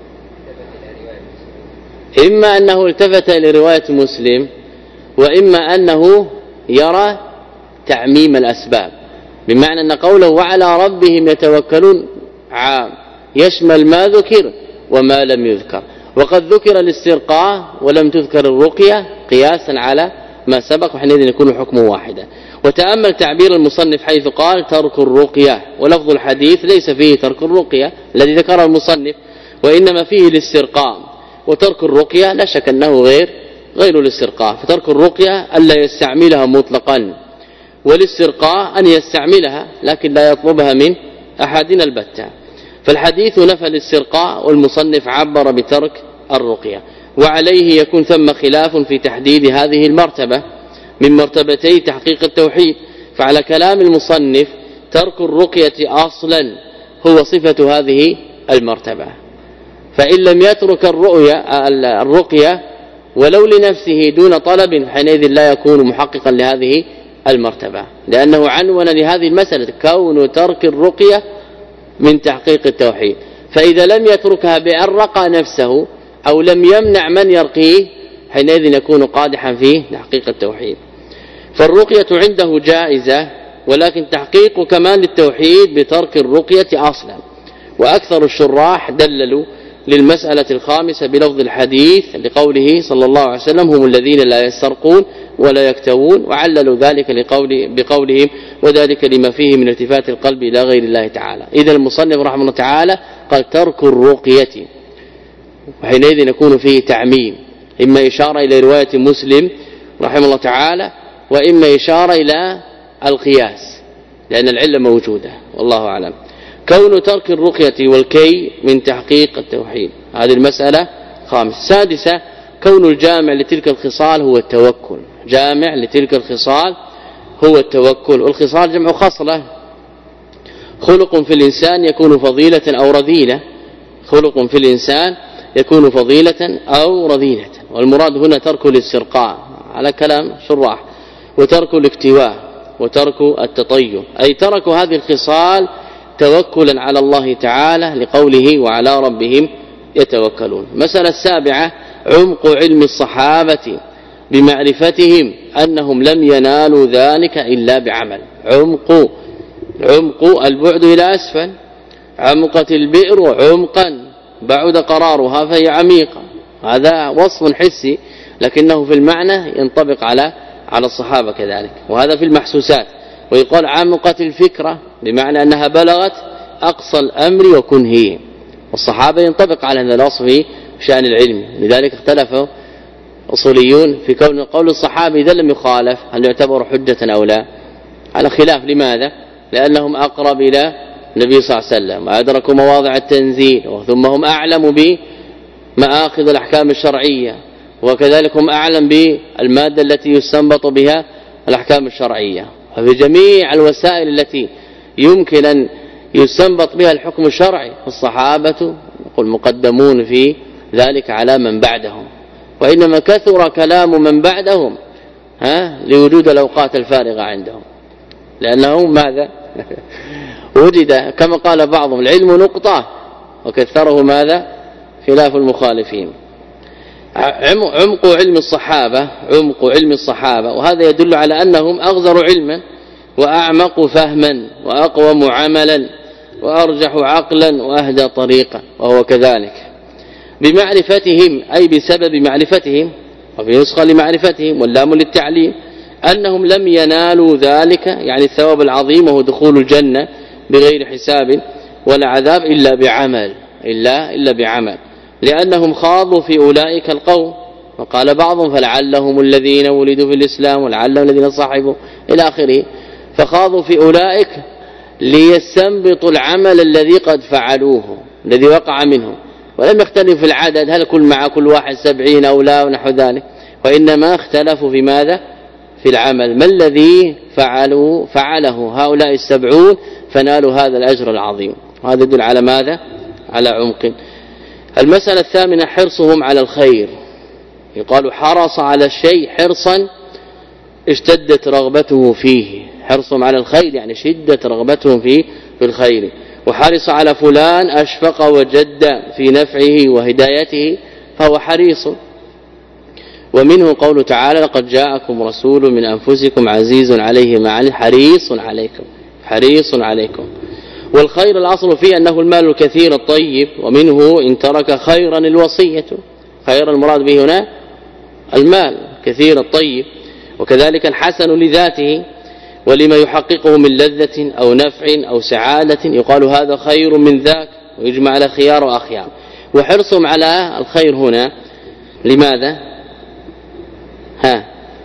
S1: إما أنه التفت إلى رواية مسلم، وإما أنه يرى تعميم الأسباب، بمعنى أن قوله وعلى ربهم يتوكلون عام يشمل ما ذكر وما لم يذكر، وقد ذكر الاسترقاء ولم تذكر الرقية قياسا على ما سبق، وحينئذ يكون حكمه واحدا. وتأمل تعبير المصنف حيث قال ترك الرقية، ولفظ الحديث ليس فيه ترك الرقية الذي ذكره المصنف، وإنما فيه الاسترقاء. وترك الرقية لا شك أنه غير غير الاسترقاء، فترك الرقية ألا يستعملها مطلقا، والاسترقاء أن يستعملها لكن لا يطلبها من أحدنا البتة. فالحديث نفى الاسترقاء والمصنف عبر بترك الرقية، وعليه يكون ثم خلاف في تحديد هذه المرتبة من مرتبتي تحقيق التوحيد. فعلى كلام المصنف ترك الرقية أصلا هو صفة هذه المرتبة، فإن لم يترك الرؤية الرقية ولو لنفسه دون طلب حينئذ لا يكون محققا لهذه المرتبة، لأنه عنون لهذه المسألة كون ترك الرقية من تحقيق التوحيد. فإذا لم يتركها بأن رقى نفسه أو لم يمنع من يرقيه حينئذ يكون قادحا في تحقيق التوحيد. فالرقية عنده جائزة، ولكن تحقيق كمال التوحيد بترك الرقية أصلا. وأكثر الشراح دللوا للمسألة الخامسة بلفظ الحديث لقوله صلى الله عليه وسلم هم الذين لا يسترقون ولا يكتوون، وعللوا ذلك لقول بقولهم وذلك لما فيه من التفات القلب إلى غير الله تعالى. إذا المصنف رحمه الله تعالى قال ترك الرقية، وحينئذ يكون فيه تعميم، إما إشارة إلى رواية مسلم رحمه الله تعالى، وإما إشارة إلى القياس لأن العلة موجودة، والله أعلم. كون ترك الرقية والكي من تحقيق التوحيد، هذه المسألة خامسة. سادسة كون الجامع لتلك الخصال هو التوكل، جامع لتلك الخصال هو التوكل. والخصال جمع خصلة، خلق في الإنسان يكون فضيلة أو رذيلة، خلق في الإنسان يكون فضيلة أو رذيلة، والمراد هنا ترك الاسترقاء على كلام شراح، وترك الاكتواء، وترك التطير، أي تركوا هذه الخصال توكلا على الله تعالى لقوله وعلى ربهم يتوكلون. مسألة السابعة عمق علم الصحابة بمعرفتهم أنهم لم ينالوا ذلك إلا بعمل. عمق عمق البعد إلى أسفل، عمقت البئر عمقا بعد قرارها فهي عميقة، هذا وصف حسي لكنه في المعنى ينطبق على على الصحابة كذلك. وهذا في المحسوسات. ويقال عمقت الفكرة بمعنى أنها بلغت أقصى الأمر وكنهه، والصحابة ينطبق على هذا الوصف في شأن العلم. لذلك اختلف أصوليون في كون قول الصحابة إذا لم يخالف هل يعتبر حجة أو لا، على خلاف. لماذا؟ لأنهم أقرب إلى النبي صلى الله عليه وسلم وأدركوا مواضع التنزيل، ثم هم أعلم بمآخذ الأحكام الشرعية، وكذلك هم أعلم بالمادة التي يستنبط بها الأحكام الشرعية. ففي جميع الوسائل التي يمكن أن يستنبط بها الحكم الشرعي الصحابة نقول مقدمون في ذلك على من بعدهم، وإنما كثر كلام من بعدهم ها لوجود الأوقات الفارغة عندهم، لأنه ماذا وجد كما قال بعضهم العلم نقطة وكثره ماذا خلاف المخالفين. عمق علم الصحابة عمق علم الصحابة وهذا يدل على أنهم أغزر علما وأعمق فهما وأقوم عملا وأرجح عقلا وأهدى طريقا، وهو كذلك بمعرفتهم أي بسبب معرفتهم، وفي نسخة لمعرفتهم واللام للتعليم، أنهم لم ينالوا ذلك يعني الثواب العظيم وهو دخول الجنة بغير حساب ولا عذاب إلا بعمل إلا إلا بعمل، لأنهم خاضوا في أولئك القوم. وقال بعضهم فلعلهم الذين ولدوا في الإسلام ولعلهم الذين صاحبوا إلى آخره، فخاضوا في أولئك ليستنبطوا العمل الذي قد فعلوه الذي وقع منهم، ولم يختلف في العدد هل كل مع كل واحد سبعين أو لا ونحو ذلك، وإنما اختلفوا في ماذا في العمل، ما الذي فعلوا فعله هؤلاء السبعون فنالوا هذا الأجر العظيم. وهذا يدل على ماذا على عمق. المسألة الثامنة حرصهم على الخير، يقال حرص على الشيء حرصا اشتدت رغبته فيه، حرصهم على الخير يعني شدة رغبتهم فيه في الخير. وحرص على فلان أشفق وجد في نفعه وهدايته فهو حريص. ومنه قوله تعالى لقد جاءكم رسول من أنفسكم عزيز عليه ما عنتم حريص عليكم حريص عليكم. والخير الأصل فيه أنه المال الكثير الطيب، ومنه إن ترك خيرا الوصية، خير المراد به هنا المال كثير الطيب، وكذلك الحسن لذاته ولما يحققه من لذة أو نفع أو سعادة يقال هذا خير من ذاك، ويجمع على خيار وأخيار. وحرصهم على الخير هنا لماذا ها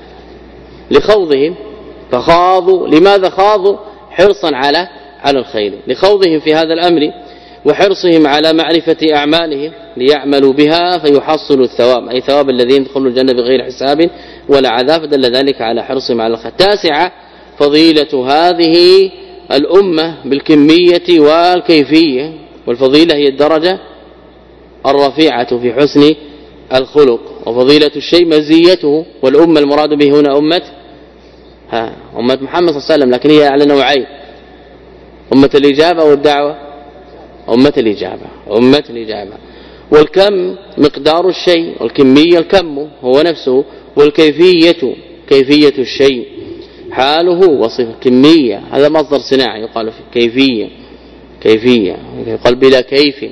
S1: لخوضهم، فخاضوا لماذا خاضوا حرصا على على الخير لخوضهم في هذا الأمر. وحرصهم على معرفة أعمالهم ليعملوا بها فيحصلوا الثواب، أي ثواب الذين يدخلوا الجنة بغير حساب ولا عذاب، دل ذلك على حرصهم على الخير. التاسعة فضيلة هذه الأمة بالكمية والكيفية، والفضيلة هي الدرجة الرفيعة في حسن الخلق، وفضيلة الشيء مزيته. والأمة المراد به هنا أمة ها أمة محمد صلى الله عليه وسلم، لكن هي على نوعين: أمة الإجابة والدعوة، أمة الإجابة أمة الإجابة والكم مقدار الشيء، والكمية الكم هو نفسه، والكيفية كيفية الشيء حاله وصفه. كمية هذا مصدر صناعي يقال فيه كيفية، كيفية يقال بلا كيف،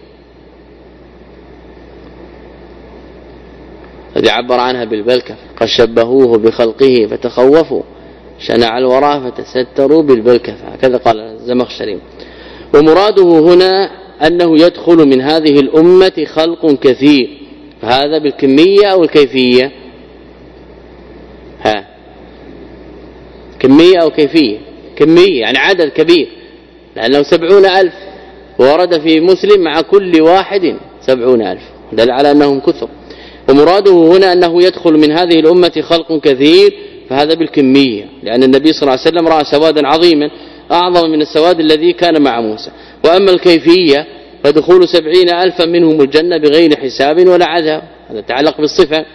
S1: الذي عبر عنها بالبلكة قد شبهوه بخلقه فتخوفوا شنع الورى فتستروا بالبلكة، هكذا قال الزمخشري. ومراده هنا أنه يدخل من هذه الأمة خلق كثير، فهذا بالكمية أو الكيفية؟ ها كمية أو كيفية؟ كمية يعني عدد كبير، لأنه سبعون ألف، ورد في مسلم مع كل واحد سبعون ألف، دل على أنهم كثر. ومراده هنا أنه يدخل من هذه الأمة خلق كثير، فهذا بالكمية، لأن النبي صلى الله عليه وسلم رأى سوادا عظيما أعظم من السواد الذي كان مع موسى. وأما الكيفية فدخول سبعين ألفا منهم الجنة بغير حساب ولا عذاب، هذا يتعلق بالصفة.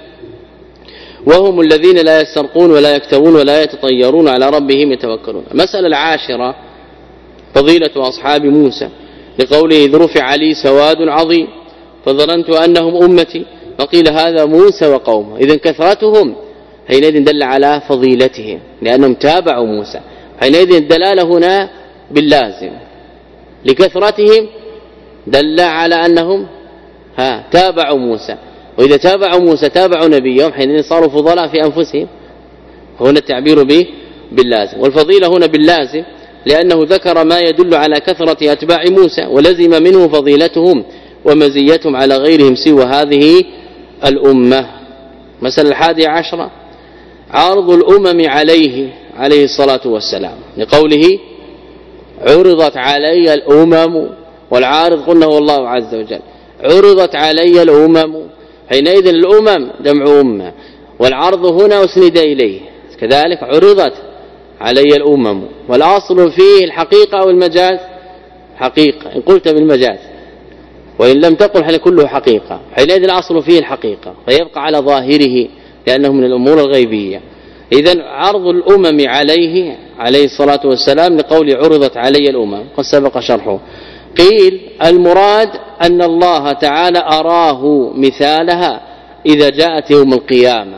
S1: وهم الذين لا يسترقون ولا يكتوون ولا يتطيرون على ربهم يتوكلون. المسألة العاشرة فضيلة أصحاب موسى، لقوله إذ رفع لي سواد عظيم فظننت أنهم أمتي فقيل هذا موسى وقومه. إذن كثرتهم حينئذ دل على فضيلتهم لأنهم تابعوا موسى، حينئذ الدلالة هنا باللازم، لكثرتهم دل على أنهم ها تابعوا موسى، وإذا تابعوا موسى تابعوا نبيهم حينئذ صاروا فضلاء في أنفسهم. هنا التعبير به باللازم، والفضيلة هنا باللازم لأنه ذكر ما يدل على كثرة أتباع موسى، ولزم منه فضيلتهم ومزيتهم على غيرهم سوى هذه الأمة. مثل الحادي عشرة عرض الأمم عليه عليه الصلاة والسلام، لقوله عرضت علي الأمم، والعارض قلنا هو الله عز وجل. عرضت علي الأمم، حينئذ الأمم جمع أمة، والعرض هنا أسند إليه كذلك عرضت علي الأمم. والأصل فيه الحقيقة أو المجاز؟ حقيقة، إن قلت بالمجاز، وإن لم تقل حين كله حقيقة، حينئذ الأصل فيه الحقيقة فيبقى على ظاهره لأنه من الأمور الغيبية. إذن عرض الأمم عليه عليه الصلاة والسلام لقول عرضت علي الأمم قد سبق شرحه. قيل المراد أن الله تعالى أراه مثالها إذا جاءت يوم القيامة،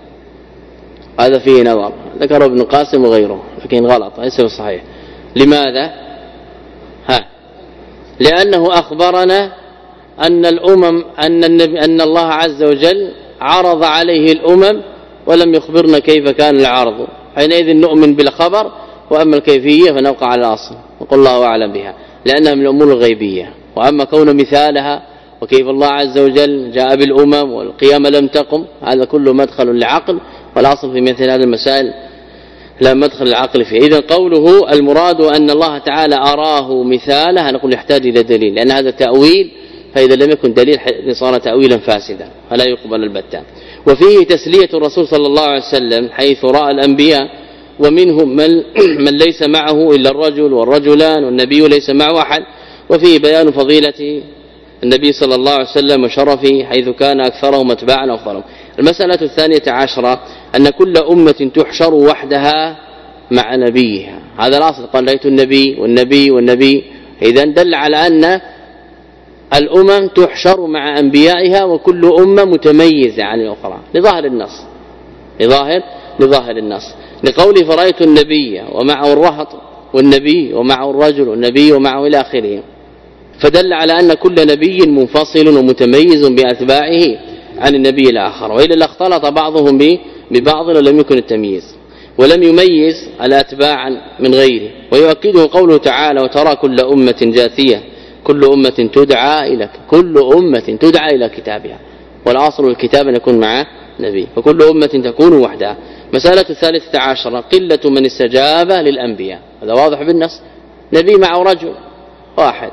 S1: هذا فيه نظر، ذكر ابن قاسم وغيره لكن غلط ليس صحيح. لماذا؟ ها لأنه أخبرنا أن الأمم أن النبي أن الله عز وجل عرض عليه الأمم ولم يخبرنا كيف كان العرض، حينئذ نؤمن بالخبر، وأما الكيفية فنبقى على الأصل وقل الله أعلم بها لأنها من الأمور الغيبية. وأما كون مثالها وكيف الله عز وجل جاء بالأمم والقيامة لم تقم، هذا كله مدخل للعقل، والأصل في مثل هذه المسائل لا مدخل العقل فيه. إذن قوله المراد أن الله تعالى أراه مثالها نقول يحتاج إلى دليل، لأن هذا تأويل، فإذا لم يكن دليل صار تأويلا فاسدا فلا يقبل البتة. وفيه تسلية الرسول صلى الله عليه وسلم حيث رأى الأنبياء ومنهم من, من ليس معه إلا الرجل والرجلان، والنبي ليس معه أحد. وفيه بيان فضيلة النبي صلى الله عليه وسلم وشرفه حيث كان أكثرهم اتباعا وأفضلهم. المسألة الثانية عشرة أن كل أمة تحشر وحدها مع نبيها، هذا الأصل، قال رأيت النبي والنبي والنبي. إذن دل على أن الأمم تحشر مع أنبيائها وكل أمة متميزة عن الأخرى لظاهر النص، لظاهر لظاهر النص لقوله فرأيت النبي ومعه الرهط والنبي ومعه الرجل والنبي ومعه إلى آخره، فدل على أن كل نبي منفصل ومتميز بأتباعه عن النبي الآخر، وإلا لاختلط بعضهم ببعض ولم يكن التمييز، ولم يميز الأتباع من غيره. ويؤكده قوله تعالى وترى كل أمة جاثية كل أمة تدعى إلى كل أمة تدعى إلى كتابها، والأصل الكتاب أن يكون مع نبي، فكل أمة تكون وحدها. مسألة الثالثة عشرة قلة من استجاب للأنبياء، هذا واضح بالنص، نبي مع رجل واحد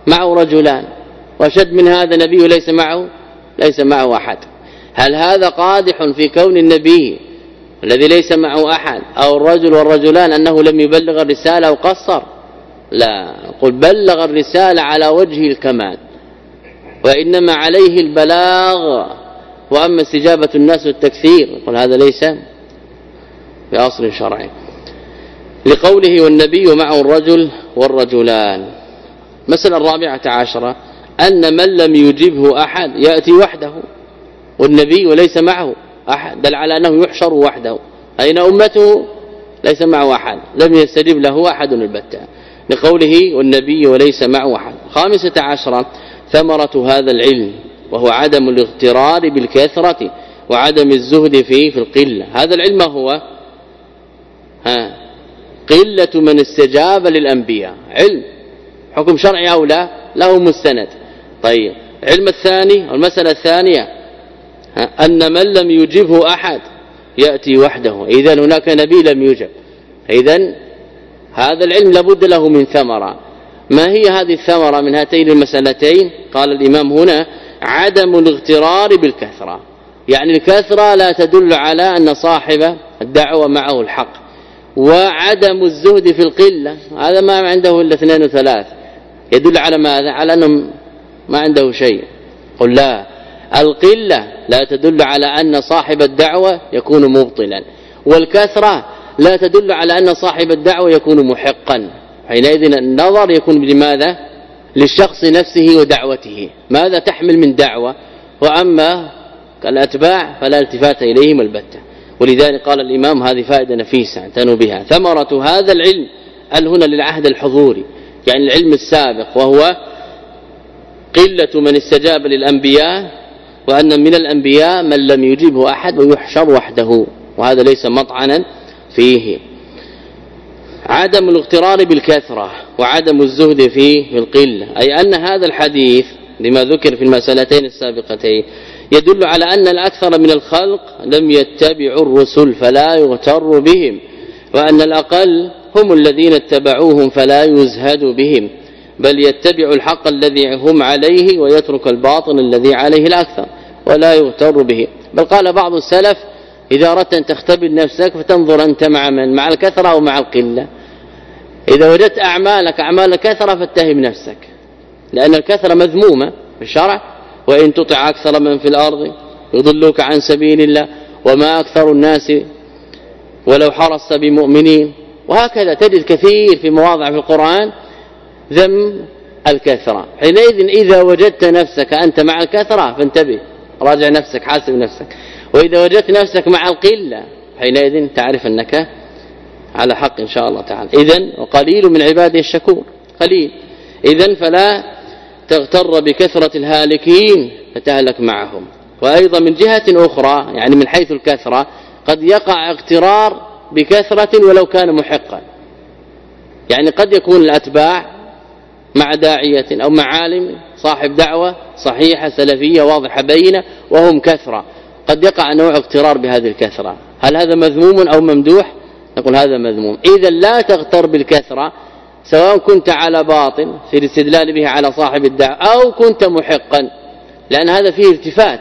S1: معه رجلان، وأشد من هذا نبي ليس معه ليس معه أحد. هل هذا قادح في كون النبي الذي ليس معه أحد أو الرجل والرجلان أنه لم يبلغ الرسالة أو قصر؟ لا، قل بلغ الرسالة على وجه الكمال، وإنما عليه البلاغ، وأما استجابة الناس والتكثير قل هذا ليس بأصل شرعي. لقوله والنبي معه الرجل والرجلان. مسألة الرابعة عشرة أن من لم يجبه أحد يأتي وحده، والنبي وليس معه أحد، بل على أنه يحشر وحده. أين أمته؟ ليس معه أحد، لم يستجب له أحد البتة، لقوله والنبي وليس معه أحد. خامسة عشرة ثمرة هذا العلم، وهو عدم الاغترار بالكثرة وعدم الزهد فيه في القلة. هذا العلم هو ها قلة من استجاب للأنبياء، علم حكم شرعي أو لا له مستند. طيب علم الثاني المسألة الثانية أن من لم يجبه أحد يأتي وحده، إذن هناك نبي لم يجب، إذن هذا العلم لابد له من ثمرة. ما هي هذه الثمرة من هاتين المسألتين؟ قال الإمام هنا عدم الاغترار بالكثرة، يعني الكثرة لا تدل على أن صاحب الدعوة معه الحق، وعدم الزهد في القلة، هذا ما عنده إلا اثنين وثلاث، يدل على ماذا؟ على أنه ما عنده شيء. قل لا، القلة لا تدل على أن صاحب الدعوة يكون مبطلا، والكثرة لا تدل على أن صاحب الدعوة يكون محقا. حينئذ النظر يكون لماذا؟ للشخص نفسه ودعوته، ماذا تحمل من دعوة، وأما الأتباع فلا التفات إليهم البتة. ولذلك قال الإمام هذه فائدة نفيسة اعتنوا بها. ثمرة هذا العلم قال هنا للعهد الحضوري، يعني العلم السابق، وهو قلة من استجاب للأنبياء، وأن من الأنبياء من لم يجيبه أحد ويحشر وحده، وهذا ليس مطعنا فيه. عدم الاغترار بالكثرة وعدم الزهد فيه القلة، أي أن هذا الحديث لما ذكر في المسألتين السابقتين يدل على أن الأكثر من الخلق لم يتبعوا الرسل فلا يغتر بهم، وأن الأقل هم الذين اتبعوهم فلا يزهد بهم، بل يتبع الحق الذي هم عليه ويترك الباطل الذي عليه الأكثر ولا يغتر به. بل قال بعض السلف إذا أردت أن تختبر نفسك فتنظر أنت مع من، مع الكثرة أو مع القلة. إذا وجدت أعمالك أعمال الكثرة فاتهم نفسك، لأن الكثرة مذمومة في الشرع، وإن تطع أكثر من في الأرض يضلوك عن سبيل الله وما أكثر الناس ولو حرصت بمؤمنين. وهكذا تجد كثير في مواضع في القرآن ذم الكثرة. حينئذ إذا وجدت نفسك أنت مع الكثرة فانتبه، راجع نفسك، حاسب نفسك. وإذا وجدت نفسك مع القلة حينئذ تعرف أنك على حق إن شاء الله تعالى. إذن وقليل من عباده الشكور، قليل. إذن فلا تغتر بكثرة الهالكين فتهلك معهم. وأيضا من جهة أخرى يعني من حيث الكثرة قد يقع اغترار بكثرة ولو كان محقا، يعني قد يكون الأتباع مع داعية أو مع عالم صاحب دعوة صحيحة سلفية واضحة بينة وهم كثرة، قد يقع نوع اغترار بهذه الكثرة. هل هذا مذموم أو ممدوح؟ نقول هذا مذموم. إذا لا تغتر بالكثرة سواء كنت على باطل في الاستدلال به على صاحب الدعوة أو كنت محقا، لأن هذا فيه التفات،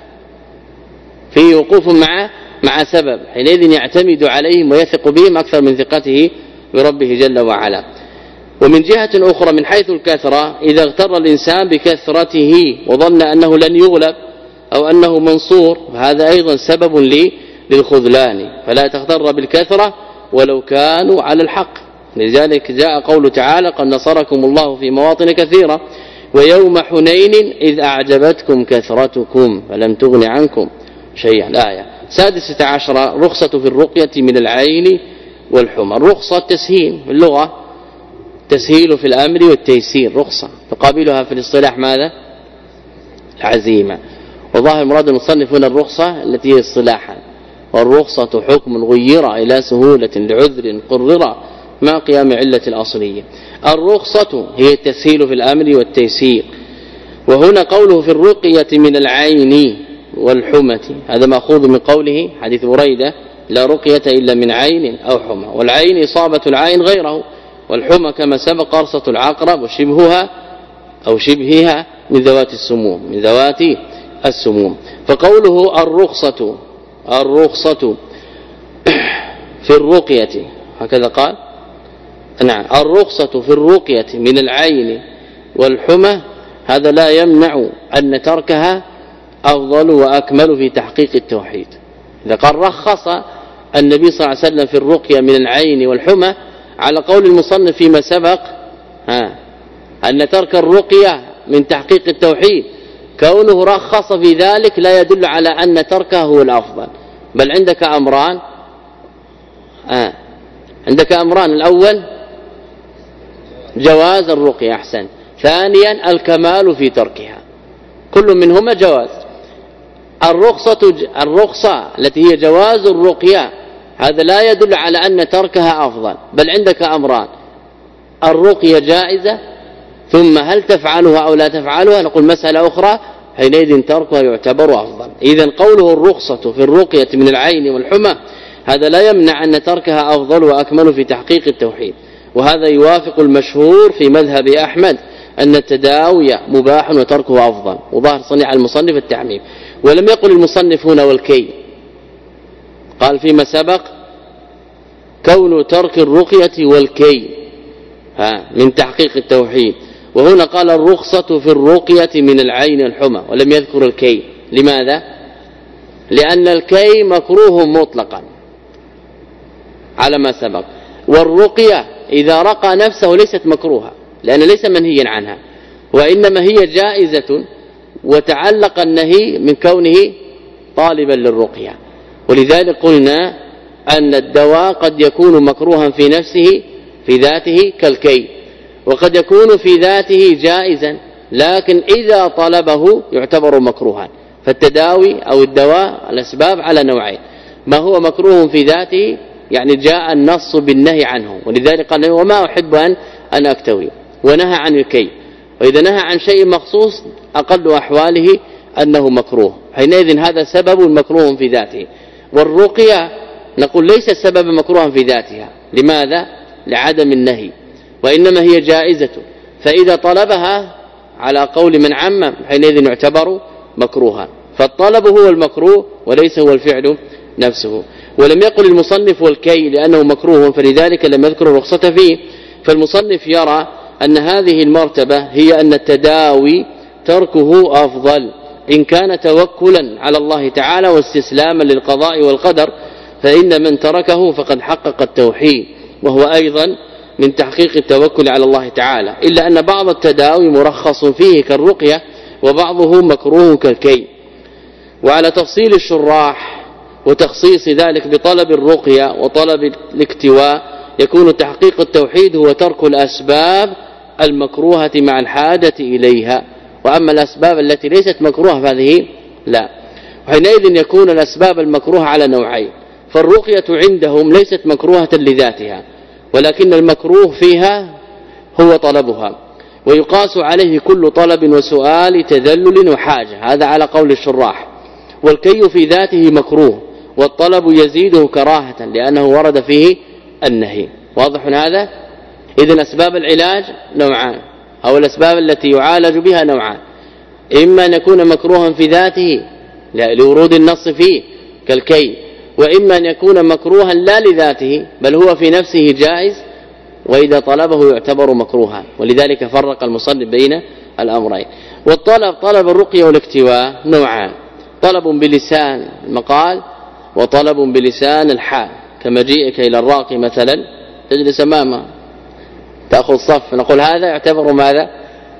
S1: فيه وقوف مع مع سبب، حينئذ يعتمد عليهم ويثق بهم أكثر من ثقته بربه جل وعلا. ومن جهة أخرى من حيث الكثرة إذا اغتر الإنسان بكثرته وظن أنه لن يغلب أو أنه منصور فهذا أيضا سبب لي للخذلان، فلا تغتر بالكثرة ولو كانوا على الحق. لذلك جاء قول تعالى قد نصركم الله في مواطن كثيرة ويوم حنين إذ أعجبتكم كثرتكم فلم تغن عنكم شيئا. الآية. سادسة عشرة رخصة في الرقية من العين والحمى. الرخصة تسهيل في اللغة، تسهيل في الأمر والتيسير رخصة، تقابلها في الاصطلاح ماذا؟ العزيمة. وظاهر مراد المصنف هنا الرخصة التي هي اصطلاحا، والرخصة حكم غير إلى سهولة لعذر قرر مع قيام علة الأصلية. الرخصة هي التسهيل في الأمر والتيسير. وهنا قوله في الرقية من العين والحمى هذا مأخوذ من قوله حديث بريدة لا رقية إلا من عين أو حمى، والعين إصابة العين غيره، والحمى كما سبق قرصة العقرب وشبهها أو شبهها من ذوات السموم من ذوات السموم. فقوله الرخصة الرخصة في الرقية هكذا قال نعم الرخصة في الرقية من العين والحمى هذا لا يمنع أن تركها أفضل وأكمل في تحقيق التوحيد. إذا قال رخص النبي صلى الله عليه وسلم في الرقية من العين والحمى على قول المصنف فيما سبق ها أن ترك الرقية من تحقيق التوحيد كونه رخص في ذلك لا يدل على أن تركه هو الأفضل، بل عندك أمران آه. عندك أمران الأول جواز الرقية أحسن، ثانيا الكمال في تركها، كل منهما جواز. الرخصة الرخصة التي هي جواز الرقية هذا لا يدل على أن تركها أفضل، بل عندك أمران الرقية جائزة ثم هل تفعلها أو لا تفعلها نقول مسألة أخرى حينئذ تركها يعتبر أفضل. إذن قوله الرخصة في الرقية من العين والحمى هذا لا يمنع أن تركها أفضل وأكمل في تحقيق التوحيد، وهذا يوافق المشهور في مذهب أحمد أن التداوي مباح وتركه أفضل، وظاهر صنيع المصنف التعميم. ولم يقل المصنف هنا والكي، قال فيما سبق كون ترك الرقية والكي ها من تحقيق التوحيد، وهنا قال الرخصة في الرقية من العين الحمى ولم يذكر الكي. لماذا؟ لأن الكي مكروه مطلقا على ما سبق، والرقية إذا رقى نفسه ليست مكروهة لأن ليس منهيا عنها، وإنما هي جائزة وتعلق النهي من كونه طالبا للرقية. ولذلك قلنا أن الدواء قد يكون مكروها في نفسه في ذاته كالكي، وقد يكون في ذاته جائزا لكن إذا طلبه يعتبر مكروها. فالتداوي أو الدواء الأسباب على نوعين، ما هو مكروه في ذاته يعني جاء النص بالنهي عنه، ولذلك قال وما أحب أن أن أكتوي، ونهى عن الكي. وإذا نهى عن شيء مخصوص أقل أحواله أنه مكروه، حينئذ هذا سبب مكروه في ذاته. والرقية نقول ليس السبب مكروها في ذاتها، لماذا؟ لعدم النهي، وإنما هي جائزة، فإذا طلبها على قول من عمم حينئذ يعتبر مكروها. فالطلب هو المكروه وليس هو الفعل نفسه. ولم يقل المصنف والكي لأنه مكروه فلذلك لم يذكر الرخصة فيه. فالمصنف يرى أن هذه المرتبة هي أن التداوي تركه أفضل إن كان توكلا على الله تعالى واستسلاما للقضاء والقدر، فإن من تركه فقد حقق التوحيد، وهو أيضا من تحقيق التوكل على الله تعالى، إلا أن بعض التداوي مرخص فيه كالرقية وبعضه مكروه كالكي. وعلى تفصيل الشراح وتخصيص ذلك بطلب الرقية وطلب الاكتواء يكون تحقيق التوحيد هو ترك الأسباب المكروهة مع الحاجة إليها، وأما الأسباب التي ليست مكروهة فهذه لا. وحينئذ يكون الأسباب المكروهة على نوعين، فالرقية عندهم ليست مكروهة لذاتها ولكن المكروه فيها هو طلبها، ويقاس عليه كل طلب وسؤال تذلل وحاجة، هذا على قول الشراح. والكي في ذاته مكروه والطلب يزيده كراهة لأنه ورد فيه النهي. واضح هذا؟ إذن أسباب العلاج نوعان، أو الأسباب التي يعالج بها نوعان، إما أن يكون مكروها في ذاته لورود النص فيه كالكي، وإما أن يكون مكروها لا لذاته بل هو في نفسه جائز وإذا طلبه يعتبر مكروها. ولذلك فرق المصنف بين الأمرين. والطلب طلب الرقية والاكتواء نوعان، طلب بلسان المقال وطلب بلسان الحال، كما جيئك إلى الراقي مثلا تجلس أمامه تأخذ صف، نقول هذا يعتبر ماذا؟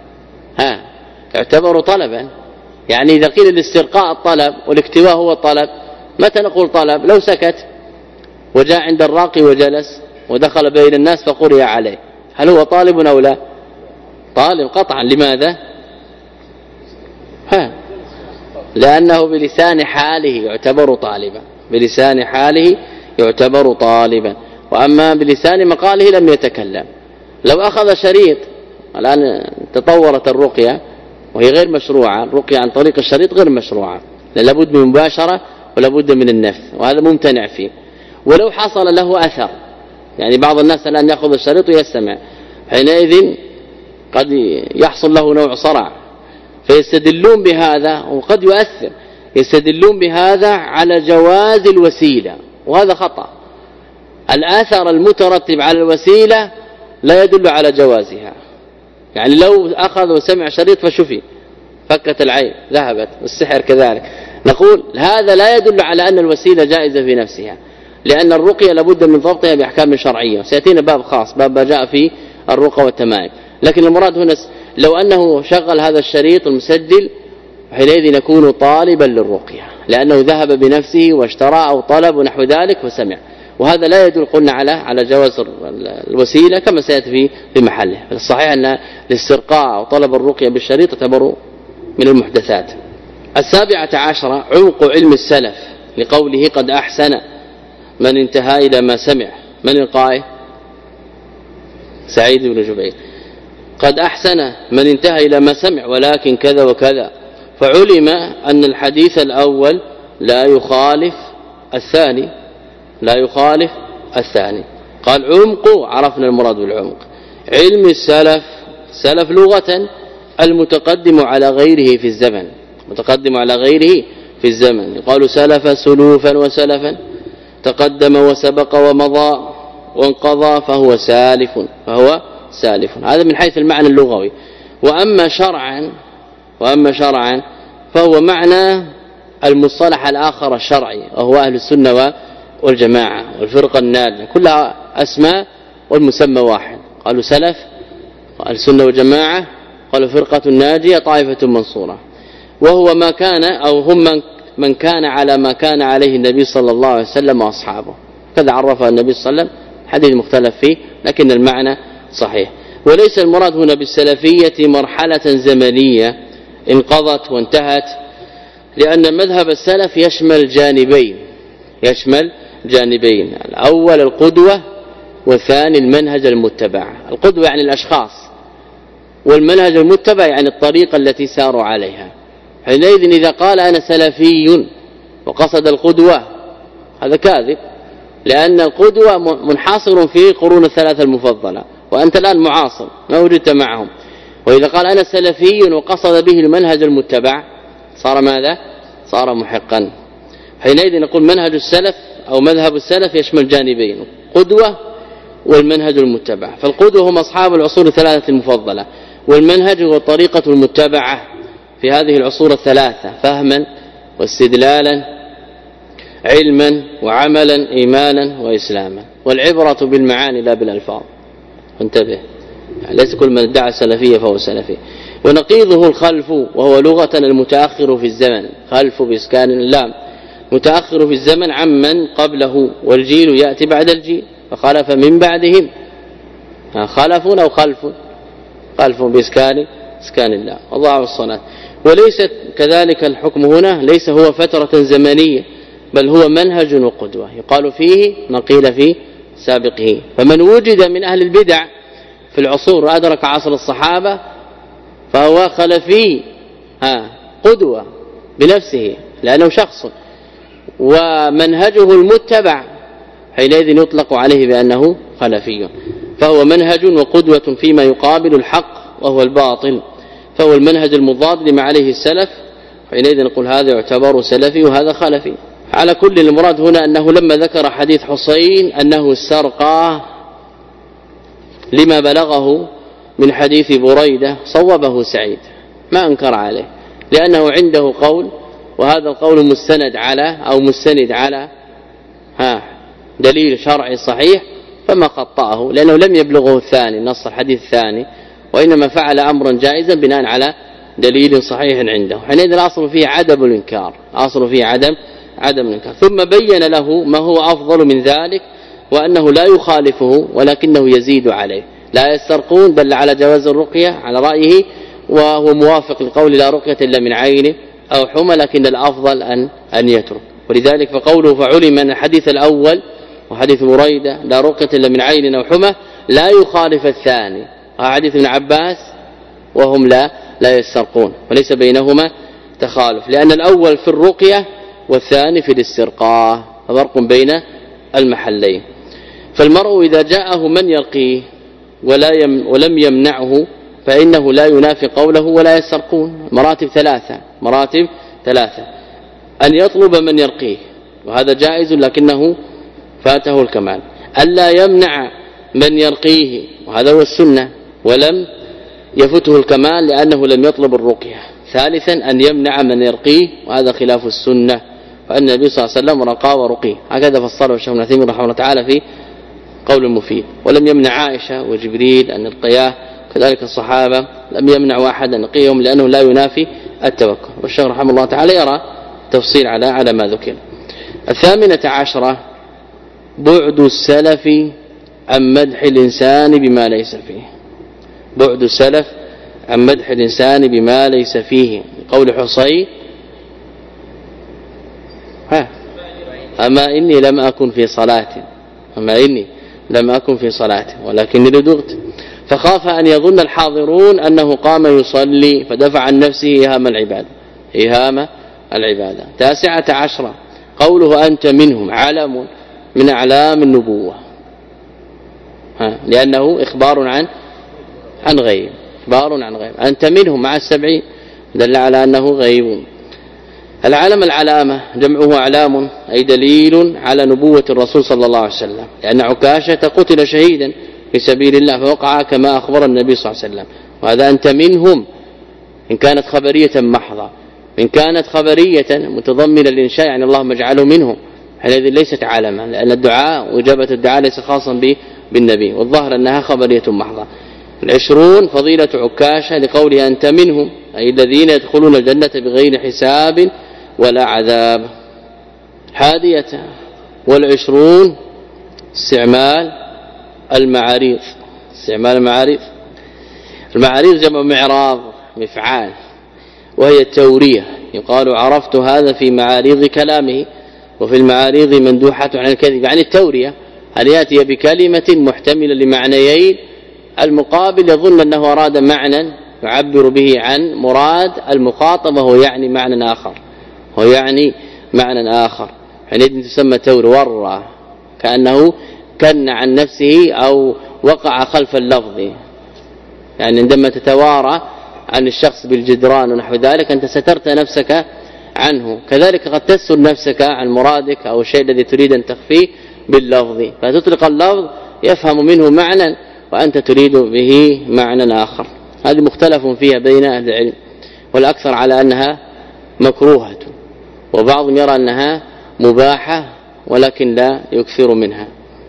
S1: ها يعتبر طلبا. يعني إذا قيل الاسترقاء الطلب والاكتواء هو الطلب، متى نقول طلب؟ لو سكت وجاء عند الراقي وجلس ودخل بين الناس فقرئ عليه، هل هو طالب أو لا؟ طالب قطعا. لماذا؟ ها لأنه بلسان حاله يعتبر طالبا، بلسان حاله يعتبر طالبا، وأما بلسان مقاله لم يتكلم. لو أخذ شريط، الآن تطورت الرقية وهي غير مشروعة، الرقية عن طريق الشريط غير مشروعة، لابد من مباشرة ولابد من النفث، وهذا ممتنع فيه. ولو حصل له أثر، يعني بعض الناس الآن يأخذ الشريط ويستمع، حينئذ قد يحصل له نوع صرع، فيستدلون بهذا، وقد يؤثر، يستدلون بهذا على جواز الوسيلة، وهذا خطأ. الآثر المترتب على الوسيلة لا يدل على جوازها. يعني لو أخذ وسمع شريط فشفي، فكت العين ذهبت، والسحر كذلك، نقول هذا لا يدل على أن الوسيلة جائزة في نفسها، لأن الرقية لابد من ضبطها بأحكام شرعية، سيأتينا باب خاص، باب ما جاء في الرقى والتمائم. لكن المراد هنا لو أنه شغل هذا الشريط المسجل حينئذ يكون طالبا للرقية، لأنه ذهب بنفسه واشترى أو طلب ونحو ذلك وسمع، وهذا لا يدل قلنا على على جواز الوسيلة كما سيأتي في في محله. الصحيح أن الاسترقاء أو طلب الرقية بالشريط تعتبر من المحدثات. السابعة عشرة عمق علم السلف، لقوله قد أحسن من انتهى إلى ما سمع. من القائل؟ سعيد بن جبير. قد أحسن من انتهى إلى ما سمع ولكن كذا وكذا، فعلم أن الحديث الأول لا يخالف الثاني، لا يخالف الثاني. قال عمق، عرفنا المراد بالعمق. علم السلف، سلف لغة المتقدم على غيره في الزمن، متقدم على غيره في الزمن، يقال سلف سلوفا وسلفا، تقدم وسبق ومضى وانقضى فهو سالف، فهو سالف. هذا من حيث المعنى اللغوي. وأما شرعا وأما شرعا فهو معنى المصطلح الآخر الشرعي، وهو أهل السنة والجماعة والفرقة الناجية، كلها أسماء والمسمى واحد. قالوا سلف السنة والجماعة، قالوا فرقة الناجية طائفة منصورة، وهو ما كان أو هم من كان على ما كان عليه النبي صلى الله عليه وسلم وأصحابه، كذا عرفها النبي صلى الله عليه وسلم، حديث مختلف فيه لكن المعنى صحيح. وليس المراد هنا بالسلفية مرحلة زمنية انقضت وانتهت، لأن مذهب السلف يشمل جانبين، يشمل جانبين الأول القدوة، والثاني المنهج المتبع. القدوة يعني الأشخاص، والمنهج المتبع يعني الطريقة التي ساروا عليها. حينئذ إذا قال أنا سلفي وقصد القدوة هذا كاذب، لأن القدوة منحصر في قرون الثلاثة المفضلة، وأنت الآن معاصر ما وجدت معهم. وإذا قال أنا سلفي وقصد به المنهج المتبع صار ماذا؟ صار محقا. حينئذ نقول منهج السلف أو مذهب السلف يشمل جانبين، قدوة والمنهج المتبع. فالقدوة هم أصحاب العصور الثلاثة المفضلة، والمنهج هو الطريقة المتبعة في هذه العصور الثلاثة، فهما واستدلالا، علما وعملا، إيمانا وإسلاما. والعبرة بالمعاني لا بالألفاظ، انتبه، ليس كل من ادعى السلفية فهو سلفي. ونقيضه الخلف، وهو لغة المتأخر في الزمن، خلف بإسكان اللام، متأخر في الزمن عمن قبله، والجيل يأتي بعد الجيل، فخلف من بعدهم خلف أو خلف، خلف بإسكان إسكان الله وضاعوا الصلاة. وليست كذلك الحكم هنا، ليس هو فترة زمنية، بل هو منهج وقدوة يقال فيه ما قيل في سابقه. فمن وجد من أهل البدع في العصور أدرك عصر الصحابة فهو خلفي ها قدوة بنفسه لأنه شخص، ومنهجه المتبع حينئذ يطلق عليه بأنه خلفي، فهو منهج وقدوة فيما يقابل الحق وهو الباطل، فهو المنهج المضاد لما عليه السلف، حينئذ نقول هذا يعتبر سلفي وهذا خلفي. على كل المراد هنا أنه لما ذكر حديث حسين أنه استرقى لما بلغه من حديث بريدة صوبه سعيد، ما أنكر عليه، لأنه عنده قول، وهذا القول مستند على أو مستند على ها دليل شرعي صحيح، فما خطأه، لأنه لم يبلغه الثاني نص الحديث الثاني، وإنما فعل أمرا جائزا بناء على دليل صحيح عنده. حينئذ الأصل فيه عدم الإنكار، أصل فيه عدم عدم الإنكار. ثم بين له ما هو أفضل من ذلك، وأنه لا يخالفه ولكنه يزيد عليه. لا يسترقون دل على جواز الرقية على رأيه، وهو موافق لقول لا رقية إلا من عين أو حمى، لكن الأفضل أن أن يترك. ولذلك فقوله فعلم أن الحديث الأول وحديث بريدة لا رقية إلا من عين أو حمى لا يخالف الثاني، حديث ابن عباس وهم لا لا يسترقون، وليس بينهما تخالف، لأن الأول في الرقية والثاني في الاسترقاء، فرق بين المحلين. فالمرء إذا جاءه من يرقيه ولا يم ولم يمنعه فإنه لا ينافي قوله ولا يسترقون. مراتب ثلاثة مراتب ثلاثة أن يطلب من يرقيه وهذا جائز لكنه فاته الكمال، ألا يمنع من يرقيه وهذا هو السنة ولم يفته الكمال لأنه لم يطلب الرقية. ثالثا أن يمنع من يرقيه وهذا خلاف السنة، فأن النبي صلى الله عليه وسلم رقى ورقيه، هكذا فصله الشيخ ابن عثيمين رحمه الله تعالى في قول المفيد. ولم يمنع عائشة وجبريل أن يرقياه، كذلك الصحابة لم يمنع أحد أن يرقيهم لأنه لا ينافي التوكل، والشيخ رحمه الله تعالى يرى تفصيل على على ما ذكر. الثامنة عشرة بعد السلف عن مدح الإنسان بما ليس فيه. بعد السلف عن مدح الإنسان بما ليس فيه، قول حصين ها أما إني لم أكن في صلاة أما إني لم أكن في صلاة ولكني لدغت، فخاف أن يظن الحاضرون أنه قام يصلي فدفع عن نفسه إيهام العبادة إيهام العبادة. تاسعة عشرة قوله أنت منهم علم من أعلام النبوة، ها لأنه إخبار عن عن غيب إخبار عن غيب، أنت منهم مع السبعين دل على أنه غيب. العلم العلامة جمعه علام أي دليل على نبوة الرسول صلى الله عليه وسلم، لأن عكاشة قتل شهيدا في سبيل الله فوقع كما أخبر النبي صلى الله عليه وسلم، وهذا أنت منهم إن كانت خبرية محضة، إن كانت خبرية متضمنة للإنشاء يعني اللهم اجعله منهم، هذه ليست علما لأن الدعاء وإجابة الدعاء ليس خاصا بالنبي، والظاهر أنها خبرية محضة. العشرون فضيلة عكاشة لقوله أنت منهم أي الذين يدخلون الجنة بغير حساب ولا عذاب. حادية والعشرون استعمال المعاريض استعمال المعاريض المعاريض جمع معراض مفعال، وهي التورية، يقال عرفت هذا في معاريض كلامه، وفي المعاريض مندوحة عن الكذب، يعني التورية أن يأتي بكلمة محتملة لمعنيين، المقابل يظن أنه أراد معنى يعبر به عن مراد المخاطب وهو يعني معنى آخر هو يعني معنى آخر حينئذ تسمى تور ورى، كأنه كن عن نفسه أو وقع خلف اللفظ، يعني عندما تتوارى عن الشخص بالجدران ونحو ذلك أنت سترت نفسك عنه، كذلك قد تستر نفسك عن مرادك أو الشيء الذي تريد أن تخفيه باللفظ، فتطلق اللفظ يفهم منه معنى وأنت تريد به معنى آخر. هذه مختلف فيها بين أهل العلم، والأكثر على أنها مكروهة، وبعضهم يرى أنها مباحة ولكن لا يكثر منها،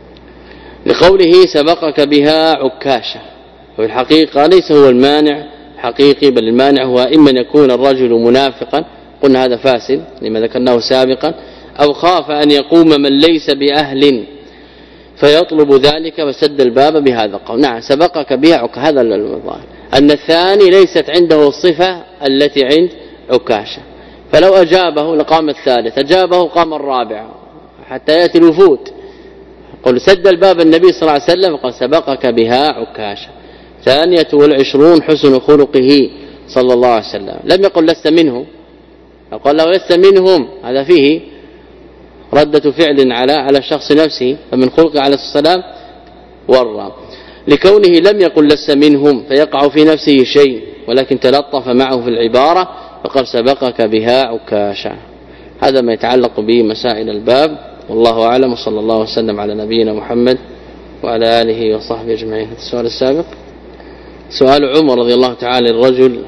S1: لقوله سبقك بها عكاشة، وفي الحقيقة ليس هو المانع حقيقي، بل المانع هو إما أن يكون الرجل منافقا، قلنا هذا فاسد لما ذكرناه سابقا، أو خاف أن يقوم من ليس بأهل فيطلب ذلك وسد الباب بهذا القول. نعم سبقك بها عكاشة، هذا الظاهر أن الثاني ليست عنده الصفة التي عند عكاشة، فلو أجابه لقام الثالث، أجابه قام الرابع حتى يأتي الوفود، قل سد الباب النبي صلى الله عليه وسلم قال سبقك بها عكاشة. ثانية والعشرون حسن خلقه صلى الله عليه وسلم، لم يقل لست منهم، قال له لست منهم، هذا فيه ردة فعل على على الشخص نفسه، فمن خلقه عليه السلام ورى، لكونه لم يقل لست منهم فيقع في نفسه شيء، ولكن تلطف معه في العبارة فقال سبقك بها عكاشة. هذا ما يتعلق بمسائل الباب، والله أعلم، وصلى الله وسلم على نبينا محمد وعلى آله وصحبه أجمعين. السؤال السابق سؤال عمر رضي الله تعالى الرجل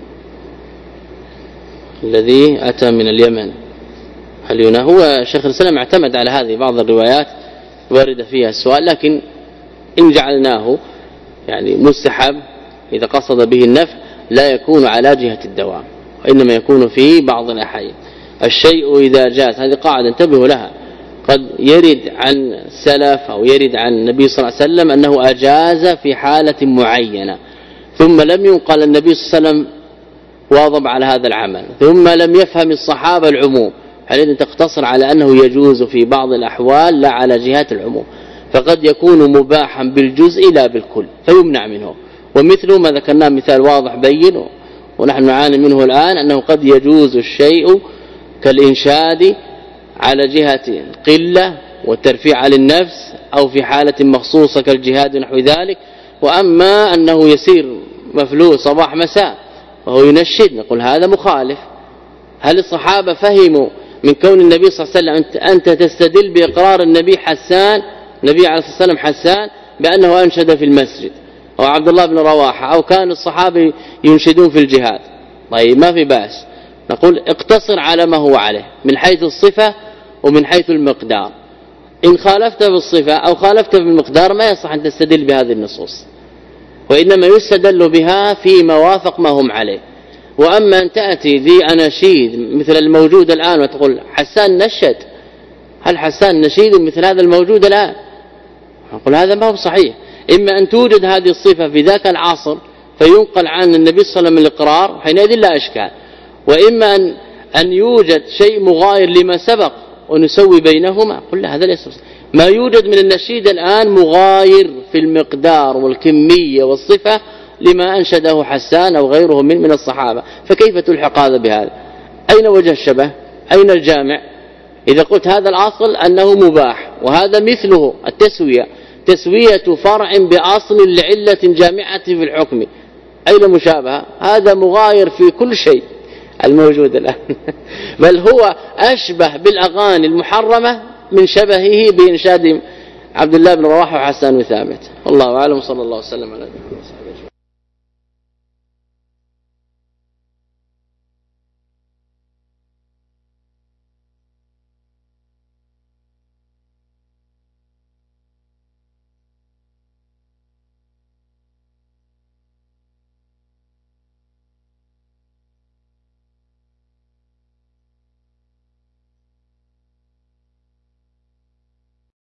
S1: الذي أتى من اليمن، هل ينا هو شيخ الإسلام اعتمد على هذه بعض الروايات وارد فيها السؤال، لكن إن جعلناه يعني مستحب إذا قصد به النفع لا يكون على جهة الدوام، وإنما يكون في بعض الأحيان. الشيء إذا جاز، هذه قاعدة انتبهوا لها، قد يرد عن السلف أو يرد عن النبي صلى الله عليه وسلم أنه أجاز في حالة معينة، ثم لم ينقل النبي صلى الله عليه وسلم واظب على هذا العمل، ثم لم يفهم الصحابة العموم، حينئذ تقتصر على أنه يجوز في بعض الأحوال لا على جهات العموم، فقد يكون مباحا بالجزء لا بالكل فيمنع منه. ومثله ما ذكرناه مثال واضح بين ونحن نعاني منه الآن، أنه قد يجوز الشيء كالإنشاد على جهة قلة والترفيع على النفس، أو في حالة مخصوصة كالجهاد ونحو ذلك، وأما أنه يسير مفلوس صباح مساء وهو ينشد، نقول هذا مخالف. هل الصحابة فهموا من كون النبي صلى الله عليه وسلم أنت تستدل بإقرار النبي حسان النبي عليه الصلاة والسلام حسان بأنه أنشد في المسجد، أو عبد الله بن رواحة، أو كان الصحابة ينشدون في الجهاد؟ طيب ما في بأس، نقول اقتصر على ما هو عليه من حيث الصفة ومن حيث المقدار. إن خالفت في الصفة أو خالفت في المقدار ما يصح أن تستدل بهذه النصوص، وإنما يستدل بها فيما وافق ما هم عليه. وأما أن تأتي ذي أناشيد مثل الموجود الآن وتقول حسان نشد، هل حسان نشيد مثل هذا الموجود الآن؟ نقول هذا ما هو صحيح. إما أن توجد هذه الصفة في ذاك العصر فينقل عن النبي صلى الله عليه وسلم الإقرار وحينئذ لا إشكال، وإما أن أن يوجد شيء مغاير لما سبق ونسوي بينهما. قل هذا ليس ما يوجد من النشيد الآن مغاير في المقدار والكمية والصفة لما أنشده حسان أو غيره من من الصحابة، فكيف تلحق هذا بهذا؟ أين وجه الشبه؟ أين الجامع؟ إذا قلت هذا الأصل أنه مباح وهذا مثله التسوية، تسوية فرع بأصل لعلة جامعة في الحكم، أين مشابهة؟ هذا مغاير في كل شيء الموجود الآن بل هو أشبه بالأغاني المحرمة من شبهه بإنشاد عبد الله بن رواحة وحسان وثابت. والله أعلم، صلى الله وسلم على نبينا محمد.